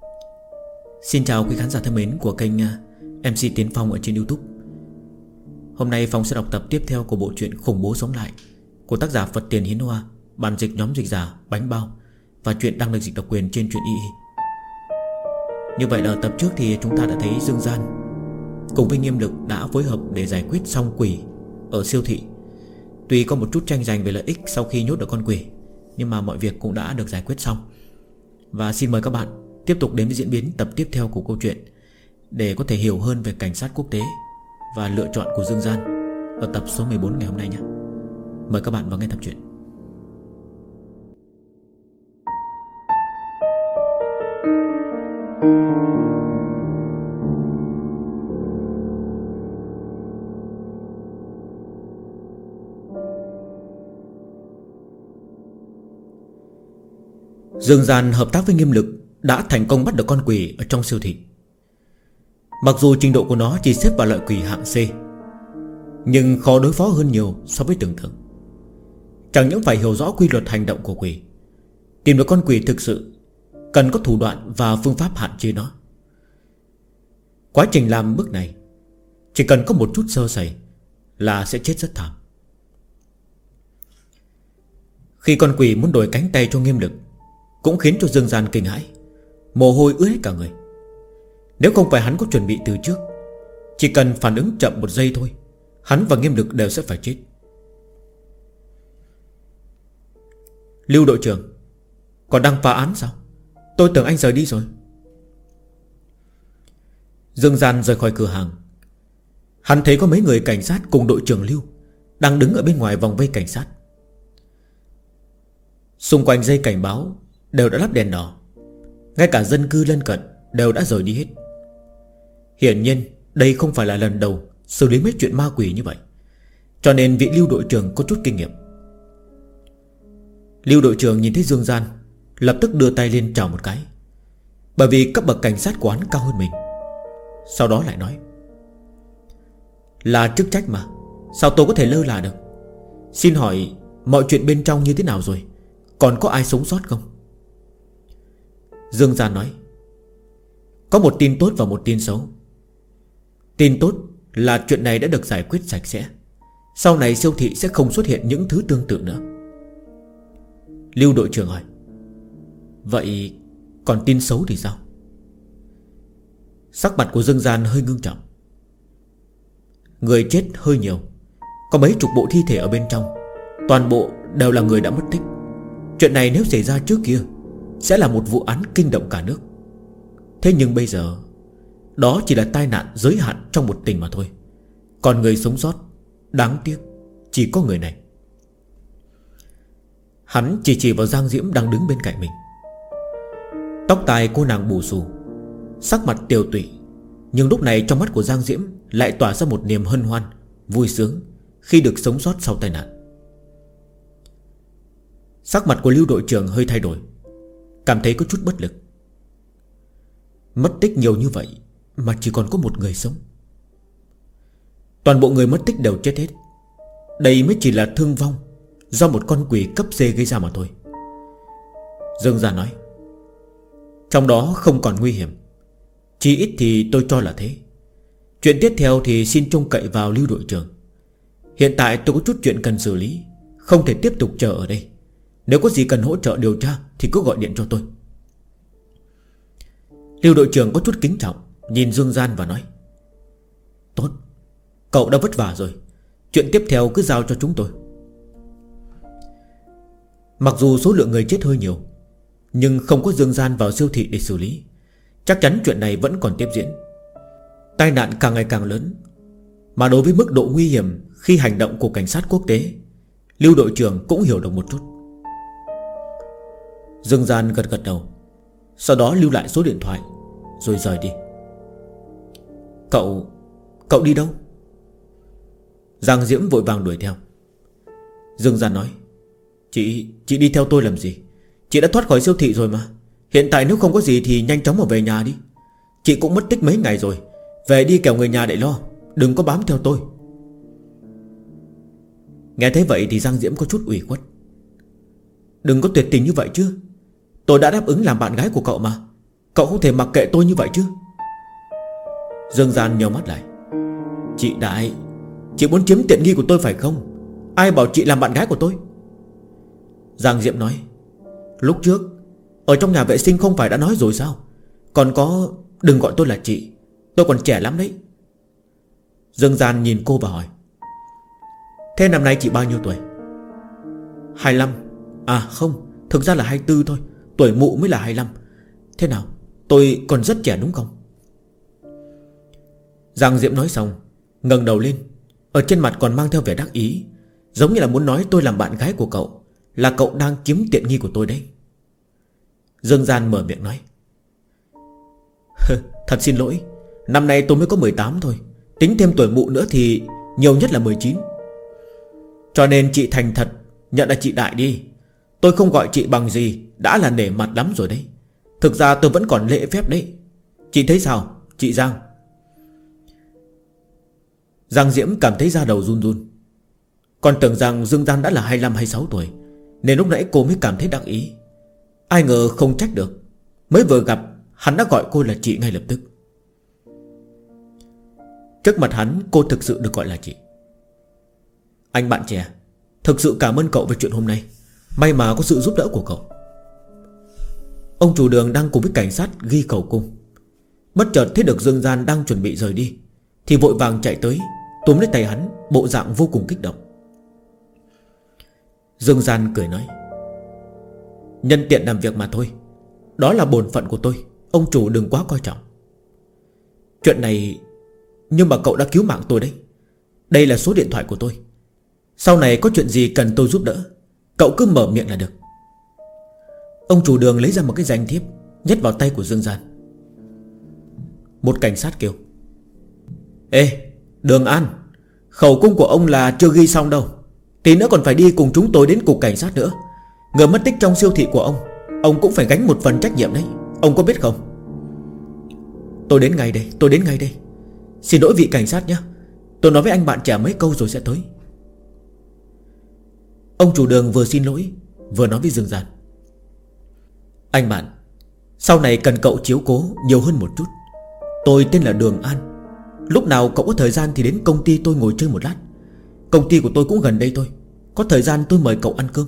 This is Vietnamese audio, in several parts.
Xin chào quý khán giả thân mến của kênh MC Tiến Phong ở trên YouTube. Hôm nay Phong sẽ đọc tập tiếp theo của bộ truyện Khủng Bố Sống Lại của tác giả Phật Tiền Hiến Hoa, bản dịch nhóm dịch giả Bánh Bao, và truyện đang được dịch độc quyền trên truyện y. Như vậy là ở tập trước thì chúng ta đã thấy Dương Gian cùng với Nghiêm Lực đã phối hợp để giải quyết xong quỷ ở siêu thị. Tuy có một chút tranh giành về lợi ích sau khi nhốt được con quỷ, nhưng mà mọi việc cũng đã được giải quyết xong. Và xin mời các bạn tiếp tục đến với diễn biến tập tiếp theo của câu chuyện để có thể hiểu hơn về cảnh sát quốc tế và lựa chọn của Dương Gian ở tập số 14 ngày hôm nay nhé. Mời các bạn vào nghe tập truyện. Dương Gian hợp tác với Nghiêm Lực đã thành công bắt được con quỷ ở trong siêu thị. Mặc dù trình độ của nó chỉ xếp vào loại quỷ hạng C, nhưng khó đối phó hơn nhiều so với tưởng tượng. Chẳng những phải hiểu rõ quy luật hành động của quỷ, tìm được con quỷ thực sự cần có thủ đoạn và phương pháp hạn chế nó. Quá trình làm bước này chỉ cần có một chút sơ sẩy là sẽ chết rất thảm. Khi con quỷ muốn đổi cánh tay cho Nghiêm Lực cũng khiến cho Dương Gian kinh hãi, mồ hôi ướt hết cả người. Nếu không phải hắn có chuẩn bị từ trước, chỉ cần phản ứng chậm một giây thôi, hắn và Nghiêm Lực đều sẽ phải chết. Lưu đội trưởng, còn đang phá án sao? Tôi tưởng anh rời đi rồi. Dương Gian rời khỏi cửa hàng. Hắn thấy có mấy người cảnh sát cùng đội trưởng Lưu đang đứng ở bên ngoài vòng vây cảnh sát. Xung quanh dây cảnh báo đều đã lắp đèn đỏ, ngay cả dân cư lân cận đều đã rời đi hết. Hiển nhiên đây không phải là lần đầu xử lý mấy chuyện ma quỷ như vậy, cho nên vị Lưu đội trưởng có chút kinh nghiệm. Lưu đội trưởng nhìn thấy Dương Gian, lập tức đưa tay lên chào một cái, bởi vì cấp bậc cảnh sát của hắn cao hơn mình. Sau đó lại nói: là chức trách mà, sao tôi có thể lơ là được? Xin hỏi mọi chuyện bên trong như thế nào rồi? Còn có ai sống sót không? Dương Gian nói: có một tin tốt và một tin xấu. Tin tốt là chuyện này đã được giải quyết sạch sẽ, sau này siêu thị sẽ không xuất hiện những thứ tương tự nữa. Lưu đội trưởng hỏi: vậy còn tin xấu thì sao? Sắc mặt của Dương Gian hơi ngưng trọng. Người chết hơi nhiều, có mấy chục bộ thi thể ở bên trong, toàn bộ đều là người đã mất tích. Chuyện này nếu xảy ra trước kia sẽ là một vụ án kinh động cả nước. Thế nhưng bây giờ đó chỉ là tai nạn giới hạn trong một tỉnh mà thôi. Còn người sống sót, đáng tiếc chỉ có người này. Hắn chỉ vào Giang Diễm đang đứng bên cạnh mình. Tóc tai cô nàng bù xù, sắc mặt tiều tụy, nhưng lúc này trong mắt của Giang Diễm lại tỏa ra một niềm hân hoan, vui sướng khi được sống sót sau tai nạn. Sắc mặt của Lưu đội trưởng hơi thay đổi, cảm thấy có chút bất lực. Mất tích nhiều như vậy mà chỉ còn có một người sống. Toàn bộ người mất tích đều chết hết. Đây mới chỉ là thương vong do một con quỷ cấp C gây ra mà thôi. Dương Gia nói: trong đó không còn nguy hiểm, chỉ ít thì tôi cho là thế. Chuyện tiếp theo thì xin trông cậy vào Lưu đội trưởng. Hiện tại tôi có chút chuyện cần xử lý, không thể tiếp tục chờ ở đây. Nếu có gì cần hỗ trợ điều tra thì cứ gọi điện cho tôi. Lưu đội trưởng có chút kính trọng nhìn Dương Gian và nói: tốt, cậu đã vất vả rồi, chuyện tiếp theo cứ giao cho chúng tôi. Mặc dù số lượng người chết hơi nhiều, nhưng không có Dương Gian vào siêu thị để xử lý, chắc chắn chuyện này vẫn còn tiếp diễn. Tai nạn càng ngày càng lớn, mà đối với mức độ nguy hiểm khi hành động của cảnh sát quốc tế, Lưu đội trưởng cũng hiểu được một chút. Dương Gian gật gật đầu, sau đó lưu lại số điện thoại rồi rời đi. Cậu đi đâu? Giang Diễm vội vàng đuổi theo. Dương Gian nói: Chị đi theo tôi làm gì? Chị đã thoát khỏi siêu thị rồi mà. Hiện tại nếu không có gì thì nhanh chóng mà về nhà đi. Chị cũng mất tích mấy ngày rồi, về đi kẻo người nhà để lo, đừng có bám theo tôi. Nghe thấy vậy thì Giang Diễm có chút ủy khuất. Đừng có tuyệt tình như vậy chứ, tôi đã đáp ứng làm bạn gái của cậu mà. Cậu không thể mặc kệ tôi như vậy chứ. Dương Gian nheo mắt lại. Chị Đại, chị muốn chiếm tiện nghi của tôi phải không? Ai bảo chị làm bạn gái của tôi? Giang Diễm nói. Lúc trước ở trong nhà vệ sinh không phải đã nói rồi sao? Còn có, đừng gọi tôi là chị, tôi còn trẻ lắm đấy. Dương Gian nhìn cô và hỏi. Thế năm nay chị bao nhiêu tuổi? 25. À không, thực ra là 24 thôi. Tuổi mụ mới là 25. Thế nào, tôi còn rất trẻ đúng không? Giang Diễm nói xong ngẩng đầu lên, ở trên mặt còn mang theo vẻ đắc ý, giống như là muốn nói tôi làm bạn gái của cậu, là cậu đang chiếm tiện nghi của tôi đấy. Dương Gian mở miệng nói. Thật xin lỗi, năm nay tôi mới có 18 thôi. Tính thêm tuổi mụ nữa thì nhiều nhất là 19. Cho nên chị thành thật nhận là chị Đại đi. Tôi không gọi chị bằng gì đã là nể mặt lắm rồi đấy. Thực ra tôi vẫn còn lễ phép đấy. Chị thấy sao, chị Giang? Giang Diễm cảm thấy da đầu run run. Còn tưởng rằng Dương Gian đã là 25-26 tuổi, nên lúc nãy cô mới cảm thấy đắc ý. Ai ngờ không trách được, mới vừa gặp hắn đã gọi cô là chị ngay lập tức. Trước mặt hắn cô thực sự được gọi là chị. Anh bạn trẻ, thực sự cảm ơn cậu về chuyện hôm nay. May mà có sự giúp đỡ của cậu. Ông chủ đường đang cùng với cảnh sát ghi cầu cung, bất chợt thấy được Dương Gian đang chuẩn bị rời đi, thì vội vàng chạy tới túm lấy tay hắn, bộ dạng vô cùng kích động. Dương Gian cười nói. Nhân tiện làm việc mà thôi, đó là bổn phận của tôi, ông chủ đừng quá coi trọng. Chuyện này, nhưng mà cậu đã cứu mạng tôi đấy. Đây là số điện thoại của tôi. Sau này có chuyện gì cần tôi giúp đỡ, cậu cứ mở miệng là được. Ông chủ đường lấy ra một cái danh thiếp, nhét vào tay của Dương Gian. Một cảnh sát kêu. Ê, Đường An, khẩu cung của ông là chưa ghi xong đâu, tí nữa còn phải đi cùng chúng tôi đến cục cảnh sát nữa. Người mất tích trong siêu thị của ông cũng phải gánh một phần trách nhiệm đấy, ông có biết không? Tôi đến ngay đây, tôi đến ngay đây. Xin lỗi vị cảnh sát nhé, tôi nói với anh bạn trẻ mấy câu rồi sẽ tới. Ông chủ đường vừa xin lỗi vừa nói với Dương Gian. Anh bạn, sau này cần cậu chiếu cố nhiều hơn một chút. Tôi tên là Đường An. Lúc nào cậu có thời gian thì đến công ty tôi ngồi chơi một lát. Công ty của tôi cũng gần đây thôi, có thời gian tôi mời cậu ăn cơm.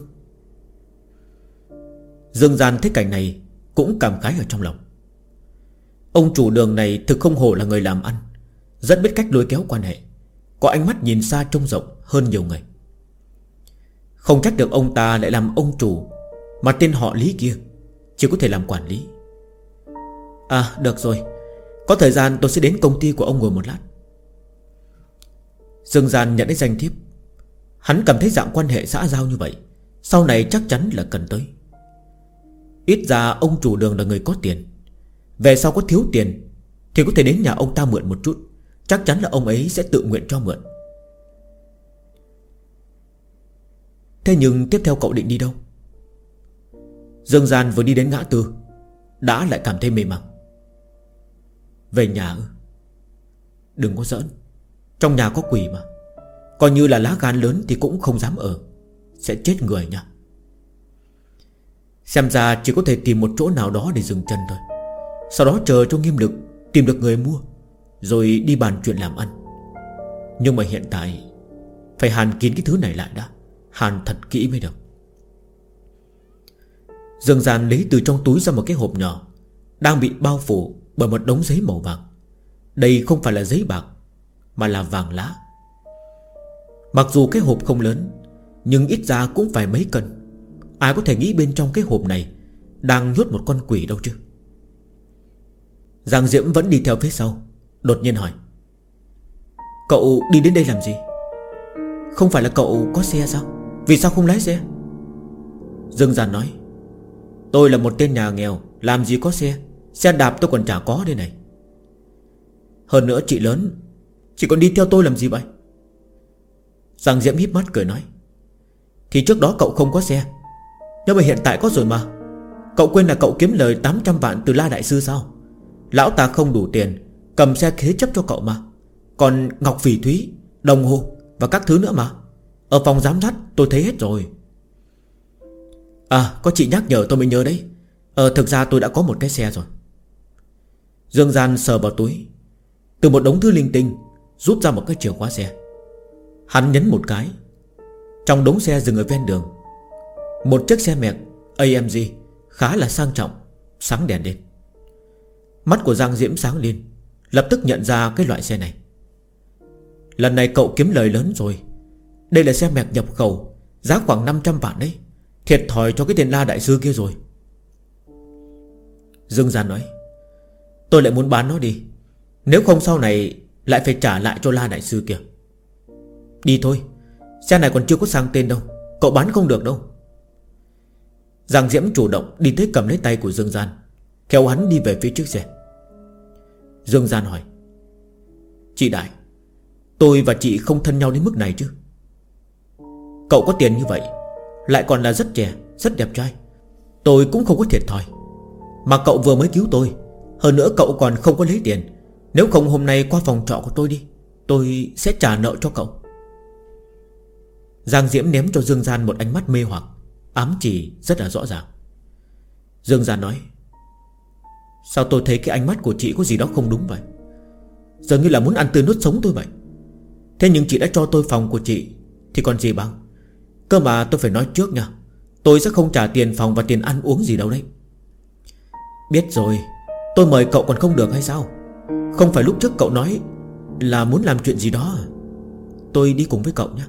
Dương Gian thấy cảnh này cũng cảm khái ở trong lòng. Ông chủ đường này thực không hổ là người làm ăn, rất biết cách lôi kéo quan hệ, có ánh mắt nhìn xa trông rộng hơn nhiều người. Không trách được ông ta lại làm ông chủ, mà tên họ Lý kia chỉ có thể làm quản lý. À được rồi, có thời gian tôi sẽ đến công ty của ông ngồi một lát. Dương Gian nhận lấy danh thiếp. Hắn cảm thấy dạng quan hệ xã giao như vậy sau này chắc chắn là cần tới. Ít ra ông chủ đường là người có tiền, về sau có thiếu tiền thì có thể đến nhà ông ta mượn một chút, chắc chắn là ông ấy sẽ tự nguyện cho mượn. Thế nhưng tiếp theo cậu định đi đâu? Dương Gian vừa đi đến ngã tư đã lại cảm thấy mê mang. Về nhà ư? Đừng có giỡn, trong nhà có quỷ mà. Coi như là lá gan lớn thì cũng không dám ở, sẽ chết người nha. Xem ra chỉ có thể tìm một chỗ nào đó để dừng chân thôi. Sau đó chờ cho nghiêm lực tìm được người mua, rồi đi bàn chuyện làm ăn. Nhưng mà hiện tại phải hàn kín cái thứ này lại đã, hàn thật kỹ mới được. Dương Gian lấy từ trong túi ra một cái hộp nhỏ, đang bị bao phủ bởi một đống giấy màu vàng. Đây không phải là giấy bạc, mà là vàng lá. Mặc dù cái hộp không lớn, nhưng ít ra cũng phải mấy cân. Ai có thể nghĩ bên trong cái hộp này đang nhốt một con quỷ đâu chứ. Giang Diễm vẫn đi theo phía sau, đột nhiên hỏi. Cậu đi đến đây làm gì? Không phải là cậu có xe sao? Vì sao không lái xe? Dương Gian nói. Tôi là một tên nhà nghèo, làm gì có xe. Xe đạp tôi còn chả có đây này. Hơn nữa chị lớn, chị còn đi theo tôi làm gì vậy? Giang Diễm híp mắt cười nói. Thì trước đó cậu không có xe, nhưng mà hiện tại có rồi mà. Cậu quên là cậu kiếm lời 800 vạn từ La Đại Sư sao? Lão ta không đủ tiền, cầm xe thế chấp cho cậu mà. Còn ngọc phỉ thúy, đồng hồ và các thứ nữa mà. Ở phòng giám sát tôi thấy hết rồi. À có chị nhắc nhở tôi mới nhớ đấy. Thực ra tôi đã có một cái xe rồi. Dương Gian sờ vào túi, từ một đống thứ linh tinh rút ra một cái chìa khóa xe. Hắn nhấn một cái, trong đống xe dừng ở ven đường, một chiếc xe mẹc AMG khá là sang trọng sáng đèn lên. Mắt của Giang Diễm sáng lên, lập tức nhận ra cái loại xe này. Lần này cậu kiếm lời lớn rồi. Đây là xe mẹc nhập khẩu, giá khoảng 500 vạn đấy. Thiệt thòi cho cái tên La đại sư kia rồi. Dương Gian nói: tôi lại muốn bán nó đi, nếu không sau này lại phải trả lại cho La đại sư kia. Đi thôi, xe này còn chưa có sang tên đâu, cậu bán không được đâu. Giang Diễm chủ động đi tới cầm lấy tay của Dương Gian, kéo hắn đi về phía trước xe. Dương Gian hỏi: chị Đại, tôi và chị không thân nhau đến mức này chứ? Cậu có tiền như vậy, lại còn là rất trẻ, rất đẹp trai, tôi cũng không có thiệt thòi. Mà cậu vừa mới cứu tôi, hơn nữa cậu còn không có lấy tiền. Nếu không hôm nay qua phòng trọ của tôi đi, tôi sẽ trả nợ cho cậu. Giang Diễm ném cho Dương Gian một ánh mắt mê hoặc, ám chỉ rất là rõ ràng. Dương Gian nói: sao tôi thấy cái ánh mắt của chị có gì đó không đúng vậy? Dường như là muốn ăn tươi nuốt sống tôi vậy. Thế nhưng chị đã cho tôi phòng của chị thì còn gì bằng. Cơ mà tôi phải nói trước nha, tôi sẽ không trả tiền phòng và tiền ăn uống gì đâu đấy. Biết rồi, tôi mời cậu còn không được hay sao? Không phải lúc trước cậu nói là muốn làm chuyện gì đó à? Tôi đi cùng với cậu nhé.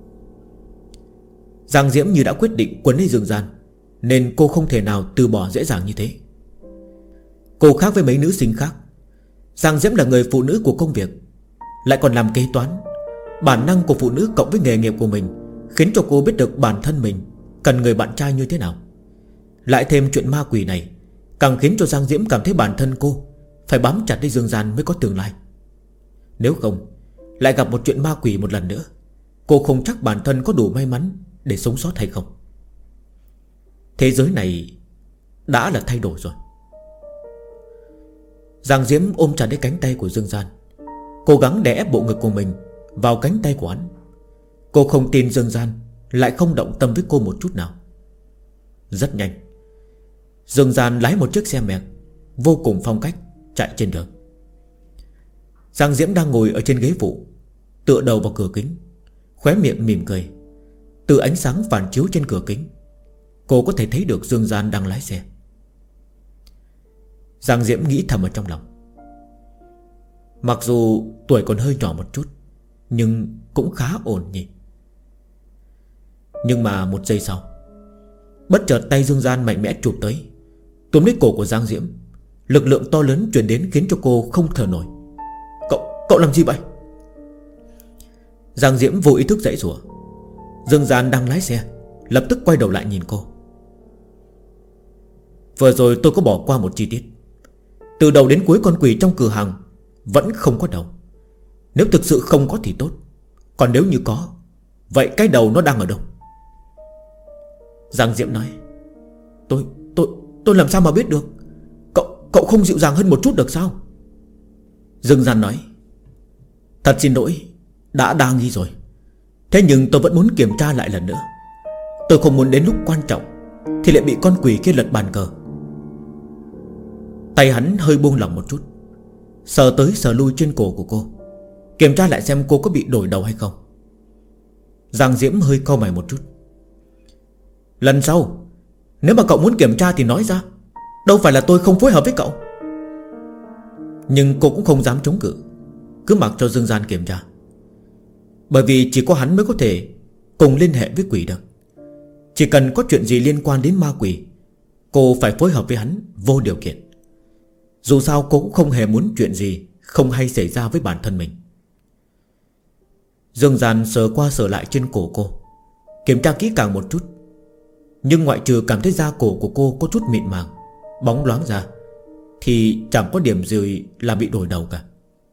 Giang Diễm như đã quyết định quấn lấy Dương Gian, nên cô không thể nào từ bỏ dễ dàng như thế. Cô khác với mấy nữ sinh khác. Giang Diễm là người phụ nữ của công việc, lại còn làm kế toán. Bản năng của phụ nữ cộng với nghề nghiệp của mình khiến cho cô biết được bản thân mình cần người bạn trai như thế nào. Lại thêm chuyện ma quỷ này càng khiến cho Giang Diễm cảm thấy bản thân cô phải bám chặt lấy Dương Gian mới có tương lai. Nếu không, lại gặp một chuyện ma quỷ một lần nữa, cô không chắc bản thân có đủ may mắn để sống sót hay không. Thế giới này đã là thay đổi rồi. Giang Diễm ôm chặt lấy cánh tay của Dương Gian, cố gắng đè ép bộ ngực của mình vào cánh tay của hắn. Cô không tin Dương Gian lại không động tâm với cô một chút nào. Rất nhanh, Dương Gian lái một chiếc xe mẹc vô cùng phong cách chạy trên đường. Giang Diễm đang ngồi ở trên ghế phụ, tựa đầu vào cửa kính, khóe miệng mỉm cười. Từ ánh sáng phản chiếu trên cửa kính, cô có thể thấy được Dương Gian đang lái xe. Giang Diễm nghĩ thầm ở trong lòng, mặc dù tuổi còn hơi nhỏ một chút, nhưng cũng khá ổn nhỉ. Nhưng mà một giây sau, bất chợt tay Dương Gian mạnh mẽ chụp tới, túm lấy cổ của Giang Diễm. Lực lượng to lớn truyền đến khiến cho cô không thở nổi. Cậu làm gì vậy? Giang Diễm vô ý thức giãy giụa. Dương Gian đang lái xe lập tức quay đầu lại nhìn cô. Vừa rồi tôi có bỏ qua một chi tiết. Từ đầu đến cuối con quỷ trong cửa hàng vẫn không có đầu. Nếu thực sự không có thì tốt, còn nếu như có, vậy cái đầu nó đang ở đâu? Giang Diễm nói: Tôi làm sao mà biết được? Cậu không dịu dàng hơn một chút được sao? Dương Gian nói: thật xin lỗi, đã đa nghi rồi. Thế nhưng tôi vẫn muốn kiểm tra lại lần nữa. Tôi không muốn đến lúc quan trọng thì lại bị con quỷ kia lật bàn cờ. Tay hắn hơi buông lỏng một chút, sờ tới sờ lui trên cổ của cô, kiểm tra lại xem cô có bị đổi đầu hay không. Giang Diễm hơi cau mày một chút. Lần sau, nếu mà cậu muốn kiểm tra thì nói ra, đâu phải là tôi không phối hợp với cậu. Nhưng cô cũng không dám chống cự, cứ mặc cho Dương Gian kiểm tra. Bởi vì chỉ có hắn mới có thể cùng liên hệ với quỷ được. Chỉ cần có chuyện gì liên quan đến ma quỷ, cô phải phối hợp với hắn vô điều kiện. Dù sao cô cũng không hề muốn chuyện gì không hay xảy ra với bản thân mình. Dương Gian sờ qua sờ lại trên cổ cô, kiểm tra kỹ càng một chút. Nhưng ngoại trừ cảm thấy da cổ của cô có chút mịn màng, bóng loáng ra, thì chẳng có điểm gì là bị đổi đầu cả.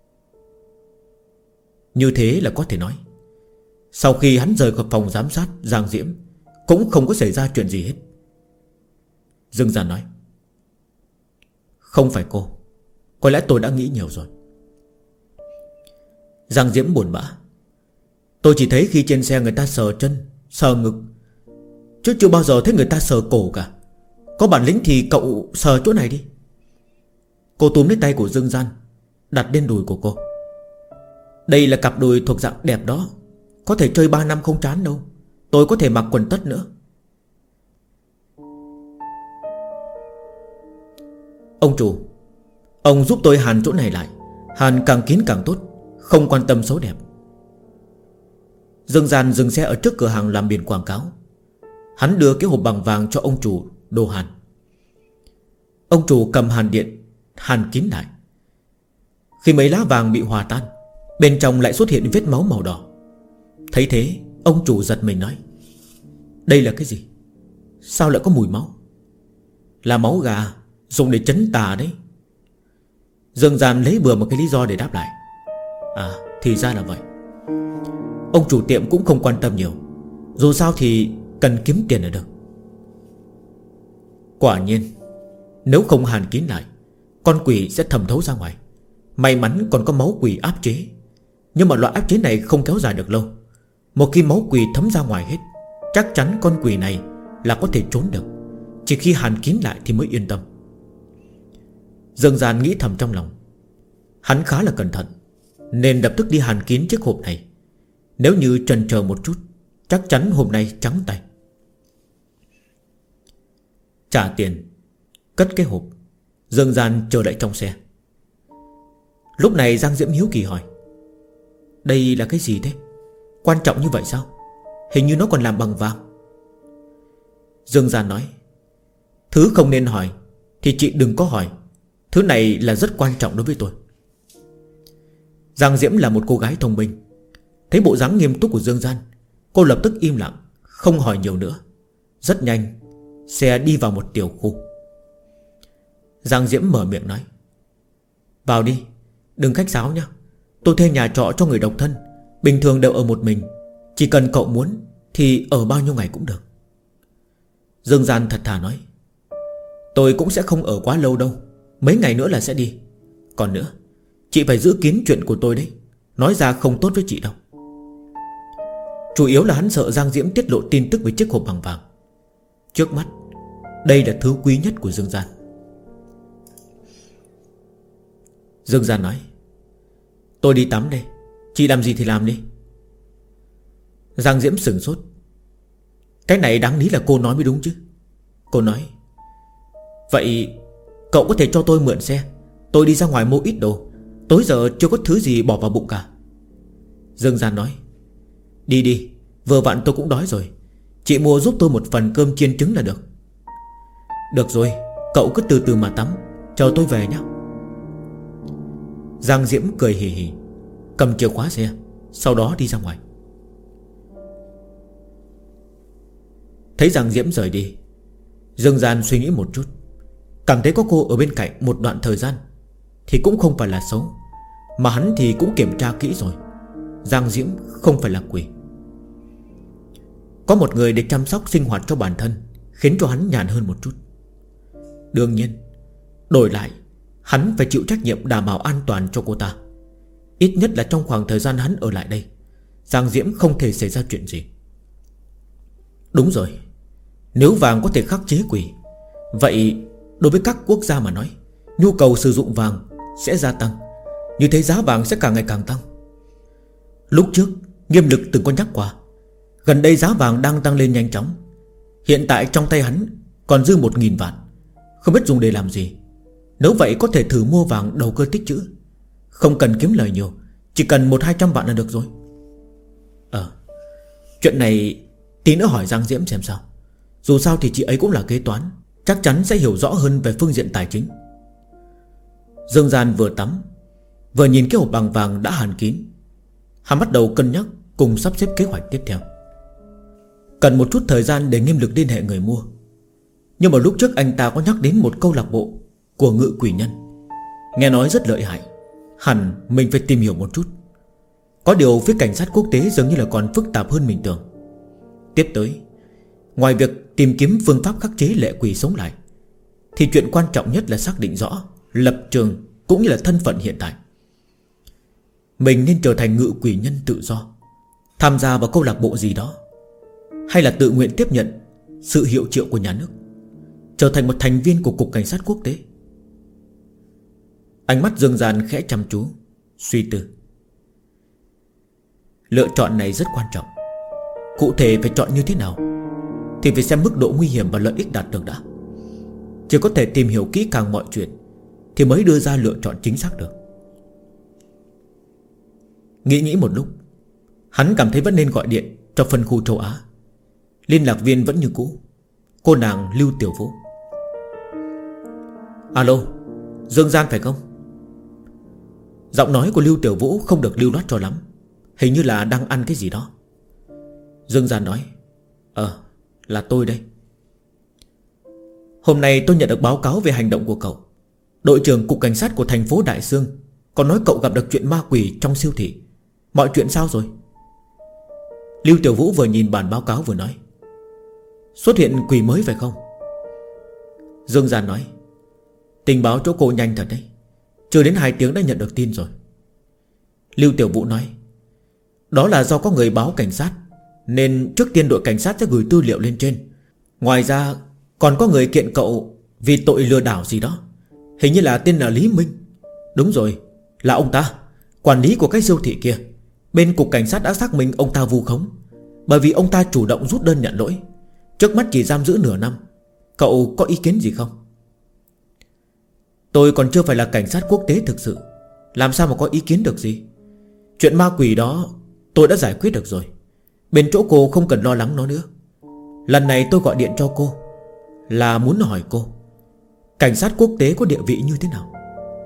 Như thế là có thể nói, sau khi hắn rời khỏi phòng giám sát Giang Diễm, cũng không có xảy ra chuyện gì hết. Dương Gian nói: không phải cô, có lẽ tôi đã nghĩ nhiều rồi. Giang Diễm buồn bã: tôi chỉ thấy khi trên xe người ta sờ chân, sờ ngực, chứ chưa bao giờ thấy người ta sờ cổ cả. Có bản lĩnh thì cậu sờ chỗ này đi. Cô túm lấy tay của Dương Gian, đặt lên đùi của cô. Đây là cặp đùi thuộc dạng đẹp đó, có thể chơi 3 năm không chán đâu. Tôi có thể mặc quần tất nữa. Ông chủ, ông giúp tôi hàn chỗ này lại. Hàn càng kín càng tốt, không quan tâm xấu đẹp. Dương Gian dừng xe ở trước cửa hàng làm biển quảng cáo. Hắn đưa cái hộp bằng vàng cho ông chủ đồ hàn. Ông chủ cầm hàn điện hàn kín lại. Khi mấy lá vàng bị hòa tan, bên trong lại xuất hiện vết máu màu đỏ. Thấy thế, ông chủ giật mình nói: đây là cái gì? Sao lại có mùi máu? Là máu gà, dùng để trấn tà đấy. Dương Gian lấy bừa một cái lý do để đáp lại: à, thì ra là vậy. Ông chủ tiệm cũng không quan tâm nhiều, dù sao thì cần kiếm tiền là được. Quả nhiên, nếu không hàn kín lại, con quỷ sẽ thẩm thấu ra ngoài. May mắn còn có máu quỷ áp chế. Nhưng mà loại áp chế này không kéo dài được lâu. Một khi máu quỷ thấm ra ngoài hết, chắc chắn con quỷ này là có thể trốn được. Chỉ khi hàn kín lại thì mới yên tâm. Dương Gian nghĩ thầm trong lòng. Hắn khá là cẩn thận, nên lập tức đi hàn kín chiếc hộp này. Nếu như chần chờ một chút, chắc chắn hôm nay trắng tay. Trả tiền, cất cái hộp, Dương Gian chờ đợi trong xe. Lúc này Giang Diễm hiếu kỳ hỏi: đây là cái gì thế? Quan trọng như vậy sao? Hình như nó còn làm bằng vàng. Dương Gian nói: thứ không nên hỏi thì chị đừng có hỏi. Thứ này là rất quan trọng đối với tôi. Giang Diễm là một cô gái thông minh. Thấy bộ dáng nghiêm túc của Dương Gian, cô lập tức im lặng, không hỏi nhiều nữa. Rất nhanh, xe đi vào một tiểu khu. Giang Diễm mở miệng nói: vào đi, đừng khách sáo nhé. Tôi thuê nhà trọ cho người độc thân, bình thường đều ở một mình. Chỉ cần cậu muốn thì ở bao nhiêu ngày cũng được. Dương Gian thật thà nói: tôi cũng sẽ không ở quá lâu đâu, mấy ngày nữa là sẽ đi. Còn nữa, chị phải giữ kín chuyện của tôi đấy. Nói ra không tốt với chị đâu. Chủ yếu là hắn sợ Giang Diễm tiết lộ tin tức về chiếc hộp bằng vàng. Trước mắt, đây là thứ quý nhất của Dương Gian. Dương Gian nói: tôi đi tắm đây, chị làm gì thì làm đi. Giang Diễm sửng sốt. Cái này đáng lý là cô nói mới đúng chứ. Cô nói: vậy cậu có thể cho tôi mượn xe, tôi đi ra ngoài mua ít đồ. Tối giờ chưa có thứ gì bỏ vào bụng cả. Dương Gian nói: đi đi, vừa vặn tôi cũng đói rồi. Chị mua giúp tôi một phần cơm chiên trứng là được. Được rồi, cậu cứ từ từ mà tắm, chờ tôi về nhé. Giang Diễm cười hì hì, cầm chìa khóa xe, sau đó đi ra ngoài. Thấy Giang Diễm rời đi, Dương Gian suy nghĩ một chút, cảm thấy có cô ở bên cạnh một đoạn thời gian thì cũng không phải là xấu. Mà hắn thì cũng kiểm tra kỹ rồi, Giang Diễm không phải là quỷ. Có một người để chăm sóc sinh hoạt cho bản thân, khiến cho hắn nhàn hơn một chút. Đương nhiên, đổi lại hắn phải chịu trách nhiệm đảm bảo an toàn cho cô ta. Ít nhất là trong khoảng thời gian hắn ở lại đây, Giang Diễm không thể xảy ra chuyện gì. Đúng rồi, nếu vàng có thể khắc chế quỷ, vậy đối với các quốc gia mà nói, nhu cầu sử dụng vàng sẽ gia tăng. Như thế giá vàng sẽ càng ngày càng tăng. Lúc trước Nghiêm Lực từng có nhắc qua, gần đây giá vàng đang tăng lên nhanh chóng. Hiện tại trong tay hắn còn dư 1.000 vạn, không biết dùng để làm gì. Nếu vậy có thể thử mua vàng đầu cơ tích trữ, không cần kiếm lời nhiều, chỉ cần 100-200 vạn là được rồi. Chuyện này tí nữa hỏi Giang Diễm xem sao. Dù sao thì chị ấy cũng là kế toán, chắc chắn sẽ hiểu rõ hơn về phương diện tài chính. Dương Gian vừa tắm vừa nhìn cái hộp bằng vàng đã hàn kín. Hắn bắt đầu cân nhắc cùng sắp xếp kế hoạch tiếp theo. Cần một chút thời gian để Nghiêm Lực liên hệ người mua. Nhưng mà lúc trước anh ta có nhắc đến một câu lạc bộ của ngự quỷ nhân, nghe nói rất lợi hại, hẳn mình phải tìm hiểu một chút. Có điều phía cảnh sát quốc tế dường như là còn phức tạp hơn mình tưởng. Tiếp tới, ngoài việc tìm kiếm phương pháp khắc chế lệ quỷ sống lại, thì chuyện quan trọng nhất là xác định rõ lập trường cũng như là thân phận hiện tại. Mình nên trở thành ngự quỷ nhân tự do, tham gia vào câu lạc bộ gì đó, hay là tự nguyện tiếp nhận sự hiệu triệu của nhà nước, trở thành một thành viên của Cục Cảnh sát Quốc tế. Ánh mắt Dương Gian khẽ chăm chú, suy tư. Lựa chọn này rất quan trọng. Cụ thể phải chọn như thế nào thì phải xem mức độ nguy hiểm và lợi ích đạt được đã. Chỉ có thể tìm hiểu kỹ càng mọi chuyện thì mới đưa ra lựa chọn chính xác được. Nghĩ một lúc, hắn cảm thấy vẫn nên gọi điện cho phân khu châu Á. Liên lạc viên vẫn như cũ, cô nàng Lưu Tiểu Vũ. Alo, Dương Gian phải không? Giọng nói của Lưu Tiểu Vũ không được lưu loát cho lắm, hình như là đang ăn cái gì đó. Dương Gian nói: là tôi đây. Hôm nay tôi nhận được báo cáo về hành động của cậu. Đội trưởng cục cảnh sát của thành phố Đại Sương còn nói cậu gặp được chuyện ma quỷ trong siêu thị. Mọi chuyện sao rồi? Lưu Tiểu Vũ vừa nhìn bản báo cáo vừa nói: xuất hiện quỷ mới phải không? Dương Gian nói: tình báo chỗ cô nhanh thật đấy, chưa đến 2 tiếng đã nhận được tin rồi. Lưu Tiểu Vũ nói: đó là do có người báo cảnh sát, nên trước tiên đội cảnh sát sẽ gửi tư liệu lên trên. Ngoài ra còn có người kiện cậu vì tội lừa đảo gì đó. Hình như là tên là Lý Minh. Đúng rồi, là ông ta, quản lý của cái siêu thị kia. Bên cục cảnh sát đã xác minh ông ta vu khống, bởi vì ông ta chủ động rút đơn nhận lỗi. Trước mắt chỉ giam giữ nửa năm. Cậu có ý kiến gì không? Tôi còn chưa phải là cảnh sát quốc tế thực sự, làm sao mà có ý kiến được gì. Chuyện ma quỷ đó tôi đã giải quyết được rồi. Bên chỗ cô không cần lo lắng nó nữa. Lần này tôi gọi điện cho cô là muốn hỏi cô, cảnh sát quốc tế có địa vị như thế nào?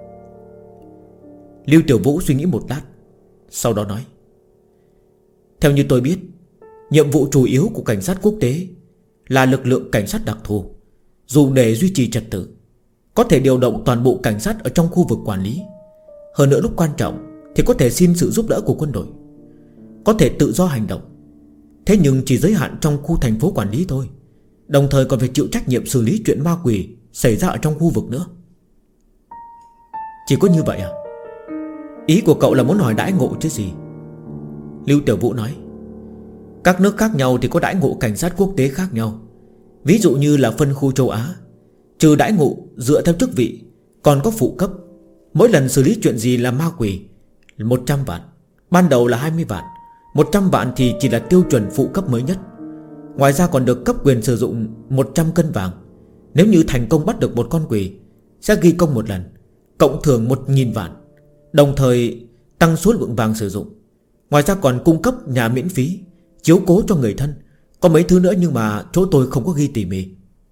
Lưu Tiểu Vũ suy nghĩ một lát, sau đó nói: theo như tôi biết, nhiệm vụ chủ yếu của cảnh sát quốc tế là lực lượng cảnh sát đặc thù, dùng để duy trì trật tự, có thể điều động toàn bộ cảnh sát ở trong khu vực quản lý. Hơn nữa lúc quan trọng thì có thể xin sự giúp đỡ của quân đội, có thể tự do hành động. Thế nhưng chỉ giới hạn trong khu thành phố quản lý thôi, đồng thời còn phải chịu trách nhiệm xử lý chuyện ma quỷ xảy ra ở trong khu vực nữa. Chỉ có như vậy à? Ý của cậu là muốn hỏi đãi ngộ chứ gì? Lưu Tiểu Vũ nói: các nước khác nhau thì có đãi ngộ cảnh sát quốc tế khác nhau. Ví dụ như là phân khu châu Á, trừ đãi ngộ dựa theo chức vị, còn có phụ cấp. Mỗi lần xử lý chuyện gì là ma quỷ 100 vạn, ban đầu là 20 vạn, 100 vạn thì chỉ là tiêu chuẩn phụ cấp mới nhất. Ngoài ra còn được cấp quyền sử dụng 100 cân vàng. Nếu như thành công bắt được một con quỷ, sẽ ghi công một lần, cộng thưởng 1.000 vạn, đồng thời tăng số lượng vàng sử dụng. Ngoài ra còn cung cấp nhà miễn phí, chiếu cố cho người thân. Có mấy thứ nữa nhưng mà chỗ tôi không có ghi tỉ mỉ.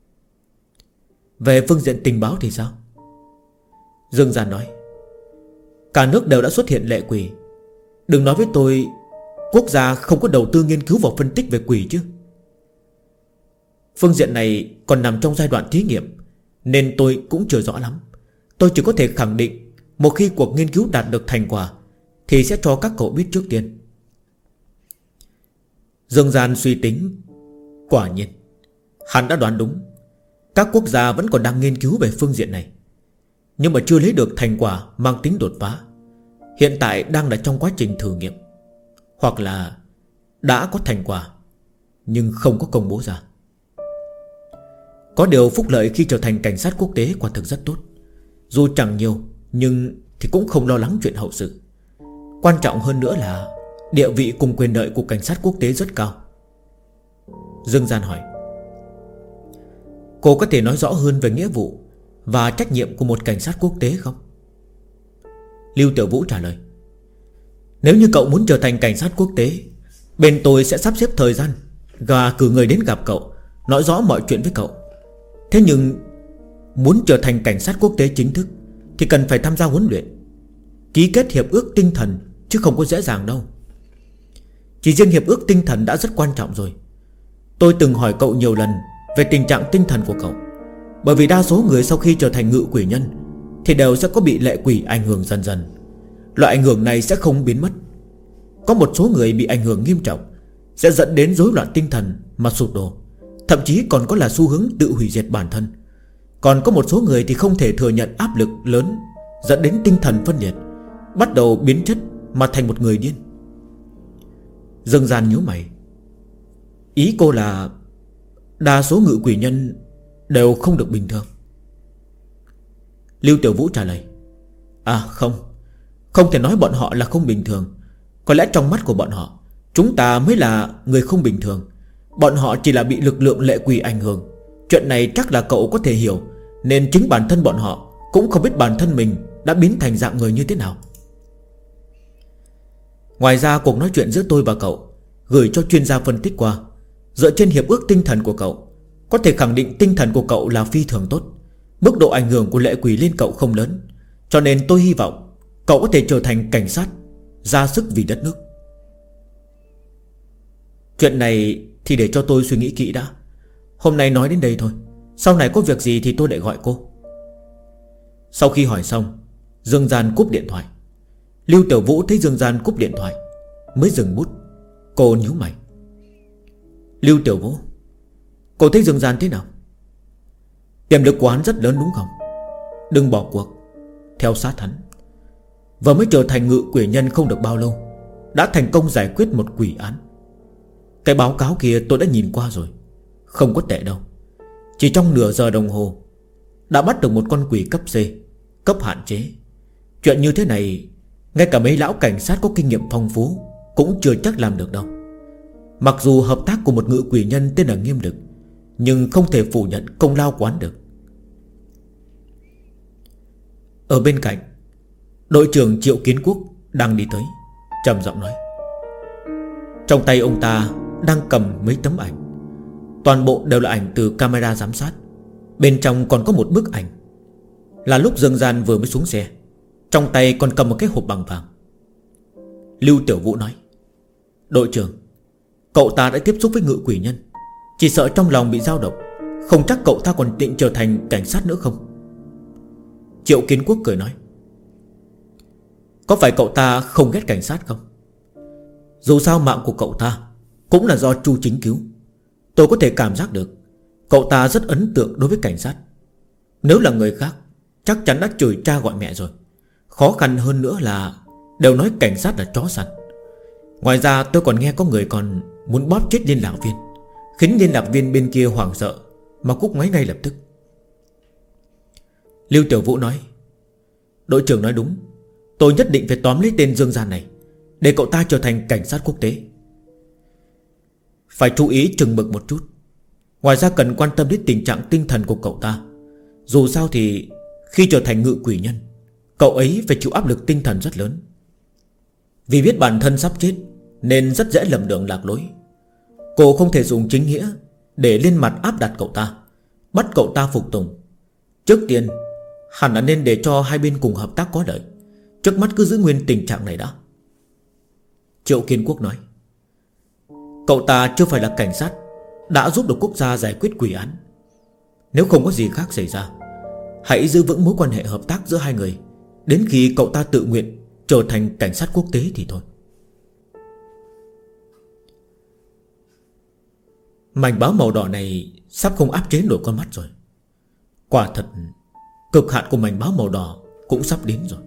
Về phương diện tình báo thì sao? Dương Gian nói: cả nước đều đã xuất hiện lệ quỷ. Đừng nói với tôi quốc gia không có đầu tư nghiên cứu vào phân tích về quỷ chứ. Phương diện này còn nằm trong giai đoạn thí nghiệm, nên tôi cũng chưa rõ lắm. Tôi chỉ có thể khẳng định một khi cuộc nghiên cứu đạt được thành quả thì sẽ cho các cậu biết trước tiên. Dương Gian suy tính. Quả nhiên hắn đã đoán đúng. Các quốc gia vẫn còn đang nghiên cứu về phương diện này, nhưng mà chưa lấy được thành quả mang tính đột phá. Hiện tại đang là trong quá trình thử nghiệm, hoặc là đã có thành quả nhưng không có công bố ra. Có điều phúc lợi khi trở thành cảnh sát quốc tế quả thực rất tốt. Dù chẳng nhiều nhưng thì cũng không lo lắng chuyện hậu sự. Quan trọng hơn nữa là địa vị cùng quyền lợi của cảnh sát quốc tế rất cao. Dương Gian hỏi: cô có thể nói rõ hơn về nghĩa vụ và trách nhiệm của một cảnh sát quốc tế không? Lưu Tiểu Vũ trả lời: nếu như cậu muốn trở thành cảnh sát quốc tế, bên tôi sẽ sắp xếp thời gian và cử người đến gặp cậu, nói rõ mọi chuyện với cậu. Thế nhưng muốn trở thành cảnh sát quốc tế chính thức thì cần phải tham gia huấn luyện, ký kết hiệp ước tinh thần, chứ không có dễ dàng đâu. Chỉ riêng hiệp ước tinh thần đã rất quan trọng rồi. Tôi từng hỏi cậu nhiều lần về tình trạng tinh thần của cậu, bởi vì đa số người sau khi trở thành ngự quỷ nhân thì đều sẽ có bị lệ quỷ ảnh hưởng dần dần. Loại ảnh hưởng này sẽ không biến mất. Có một số người bị ảnh hưởng nghiêm trọng sẽ dẫn đến rối loạn tinh thần mà sụp đổ, thậm chí còn có là xu hướng tự hủy diệt bản thân. Còn có một số người thì không thể thừa nhận áp lực lớn, dẫn đến tinh thần phân liệt, bắt đầu biến chất mà thành một người điên. Dương Gian nhíu mày. Ý cô là đa số ngự quỷ nhân đều không được bình thường? Lưu Tiểu Vũ trả lời: À không, không thể nói bọn họ là không bình thường. Có lẽ trong mắt của bọn họ, chúng ta mới là người không bình thường. Bọn họ chỉ là bị lực lượng lệ quỷ ảnh hưởng. Chuyện này chắc là cậu có thể hiểu. Nên chính bản thân bọn họ cũng không biết bản thân mình đã biến thành dạng người như thế nào. Ngoài ra cuộc nói chuyện giữa tôi và cậu gửi cho chuyên gia phân tích qua. Dựa trên hiệp ước tinh thần của cậu, có thể khẳng định tinh thần của cậu là phi thường tốt. Mức độ ảnh hưởng của lệ quỷ lên cậu không lớn. Cho nên tôi hy vọng cậu có thể trở thành cảnh sát, ra sức vì đất nước. Chuyện này thì để cho tôi suy nghĩ kỹ đã. Hôm nay nói đến đây thôi, sau này có việc gì thì tôi lại gọi cô. Sau khi hỏi xong, Dương Gian cúp điện thoại. Lưu Tiểu Vũ thấy Dương Gian cúp điện thoại mới dừng bút. Cô nhíu mày. Lưu Tiểu Vũ, cô thấy Dương Gian thế nào? Tiềm lực của hắn rất lớn đúng không? Đừng bỏ cuộc, theo sát hắn. Vừa mới trở thành ngự quỷ nhân không được bao lâu, đã thành công giải quyết một quỷ án. Cái báo cáo kia tôi đã nhìn qua rồi, không có tệ đâu. Chỉ trong nửa giờ đồng hồ đã bắt được một con quỷ cấp C, cấp hạn chế. Chuyện như thế này, ngay cả mấy lão cảnh sát có kinh nghiệm phong phú cũng chưa chắc làm được đâu. Mặc dù hợp tác của một ngự quỷ nhân tên là Nghiêm Đực, nhưng không thể phủ nhận công lao của hắn được. Ở bên cạnh, đội trưởng Triệu Kiến Quốc đang đi tới, trầm giọng nói. Trong tay ông ta đang cầm mấy tấm ảnh. Toàn bộ đều là ảnh từ camera giám sát. Bên trong còn có một bức ảnh là lúc Dương Gian vừa mới xuống xe, trong tay còn cầm một cái hộp bằng vàng. Lưu Tiểu Vũ nói. Đội trưởng, cậu ta đã tiếp xúc với ngự quỷ nhân, chỉ sợ trong lòng bị dao động. Không chắc cậu ta còn định trở thành cảnh sát nữa không? Triệu Kiến Quốc cười nói. Có phải cậu ta không ghét cảnh sát không? Dù sao mạng của cậu ta cũng là do Chu Chính cứu. Tôi có thể cảm giác được cậu ta rất ấn tượng đối với cảnh sát. Nếu là người khác chắc chắn đã chửi cha gọi mẹ rồi. Khó khăn hơn nữa là đều nói cảnh sát là chó săn. Ngoài ra tôi còn nghe có người còn muốn bóp chết liên lạc viên, khiến liên lạc viên bên kia hoảng sợ mà cúp máy ngay lập tức. Lưu Tiểu Vũ nói. Đội trưởng nói đúng, tôi nhất định phải tóm lấy tên Dương Gian này, để cậu ta trở thành cảnh sát quốc tế. Phải chú ý chừng mực một chút. Ngoài ra cần quan tâm đến tình trạng tinh thần của cậu ta. Dù sao thì khi trở thành ngự quỷ nhân, cậu ấy phải chịu áp lực tinh thần rất lớn. Vì biết bản thân sắp chết nên rất dễ lầm đường lạc lối. Cô không thể dùng chính nghĩa để lên mặt áp đặt cậu ta, bắt cậu ta phục tùng. Trước tiên hẳn là nên để cho hai bên cùng hợp tác có lợi. Trước mắt cứ giữ nguyên tình trạng này đã. Triệu Kiến Quốc nói. Cậu ta chưa phải là cảnh sát đã giúp được quốc gia giải quyết quỷ án. Nếu không có gì khác xảy ra, hãy giữ vững mối quan hệ hợp tác giữa hai người, đến khi cậu ta tự nguyện trở thành cảnh sát quốc tế thì thôi. Mảnh báo màu đỏ này sắp không áp chế nổi con mắt rồi. Quả thật, cực hạn của mảnh báo màu đỏ cũng sắp đến rồi.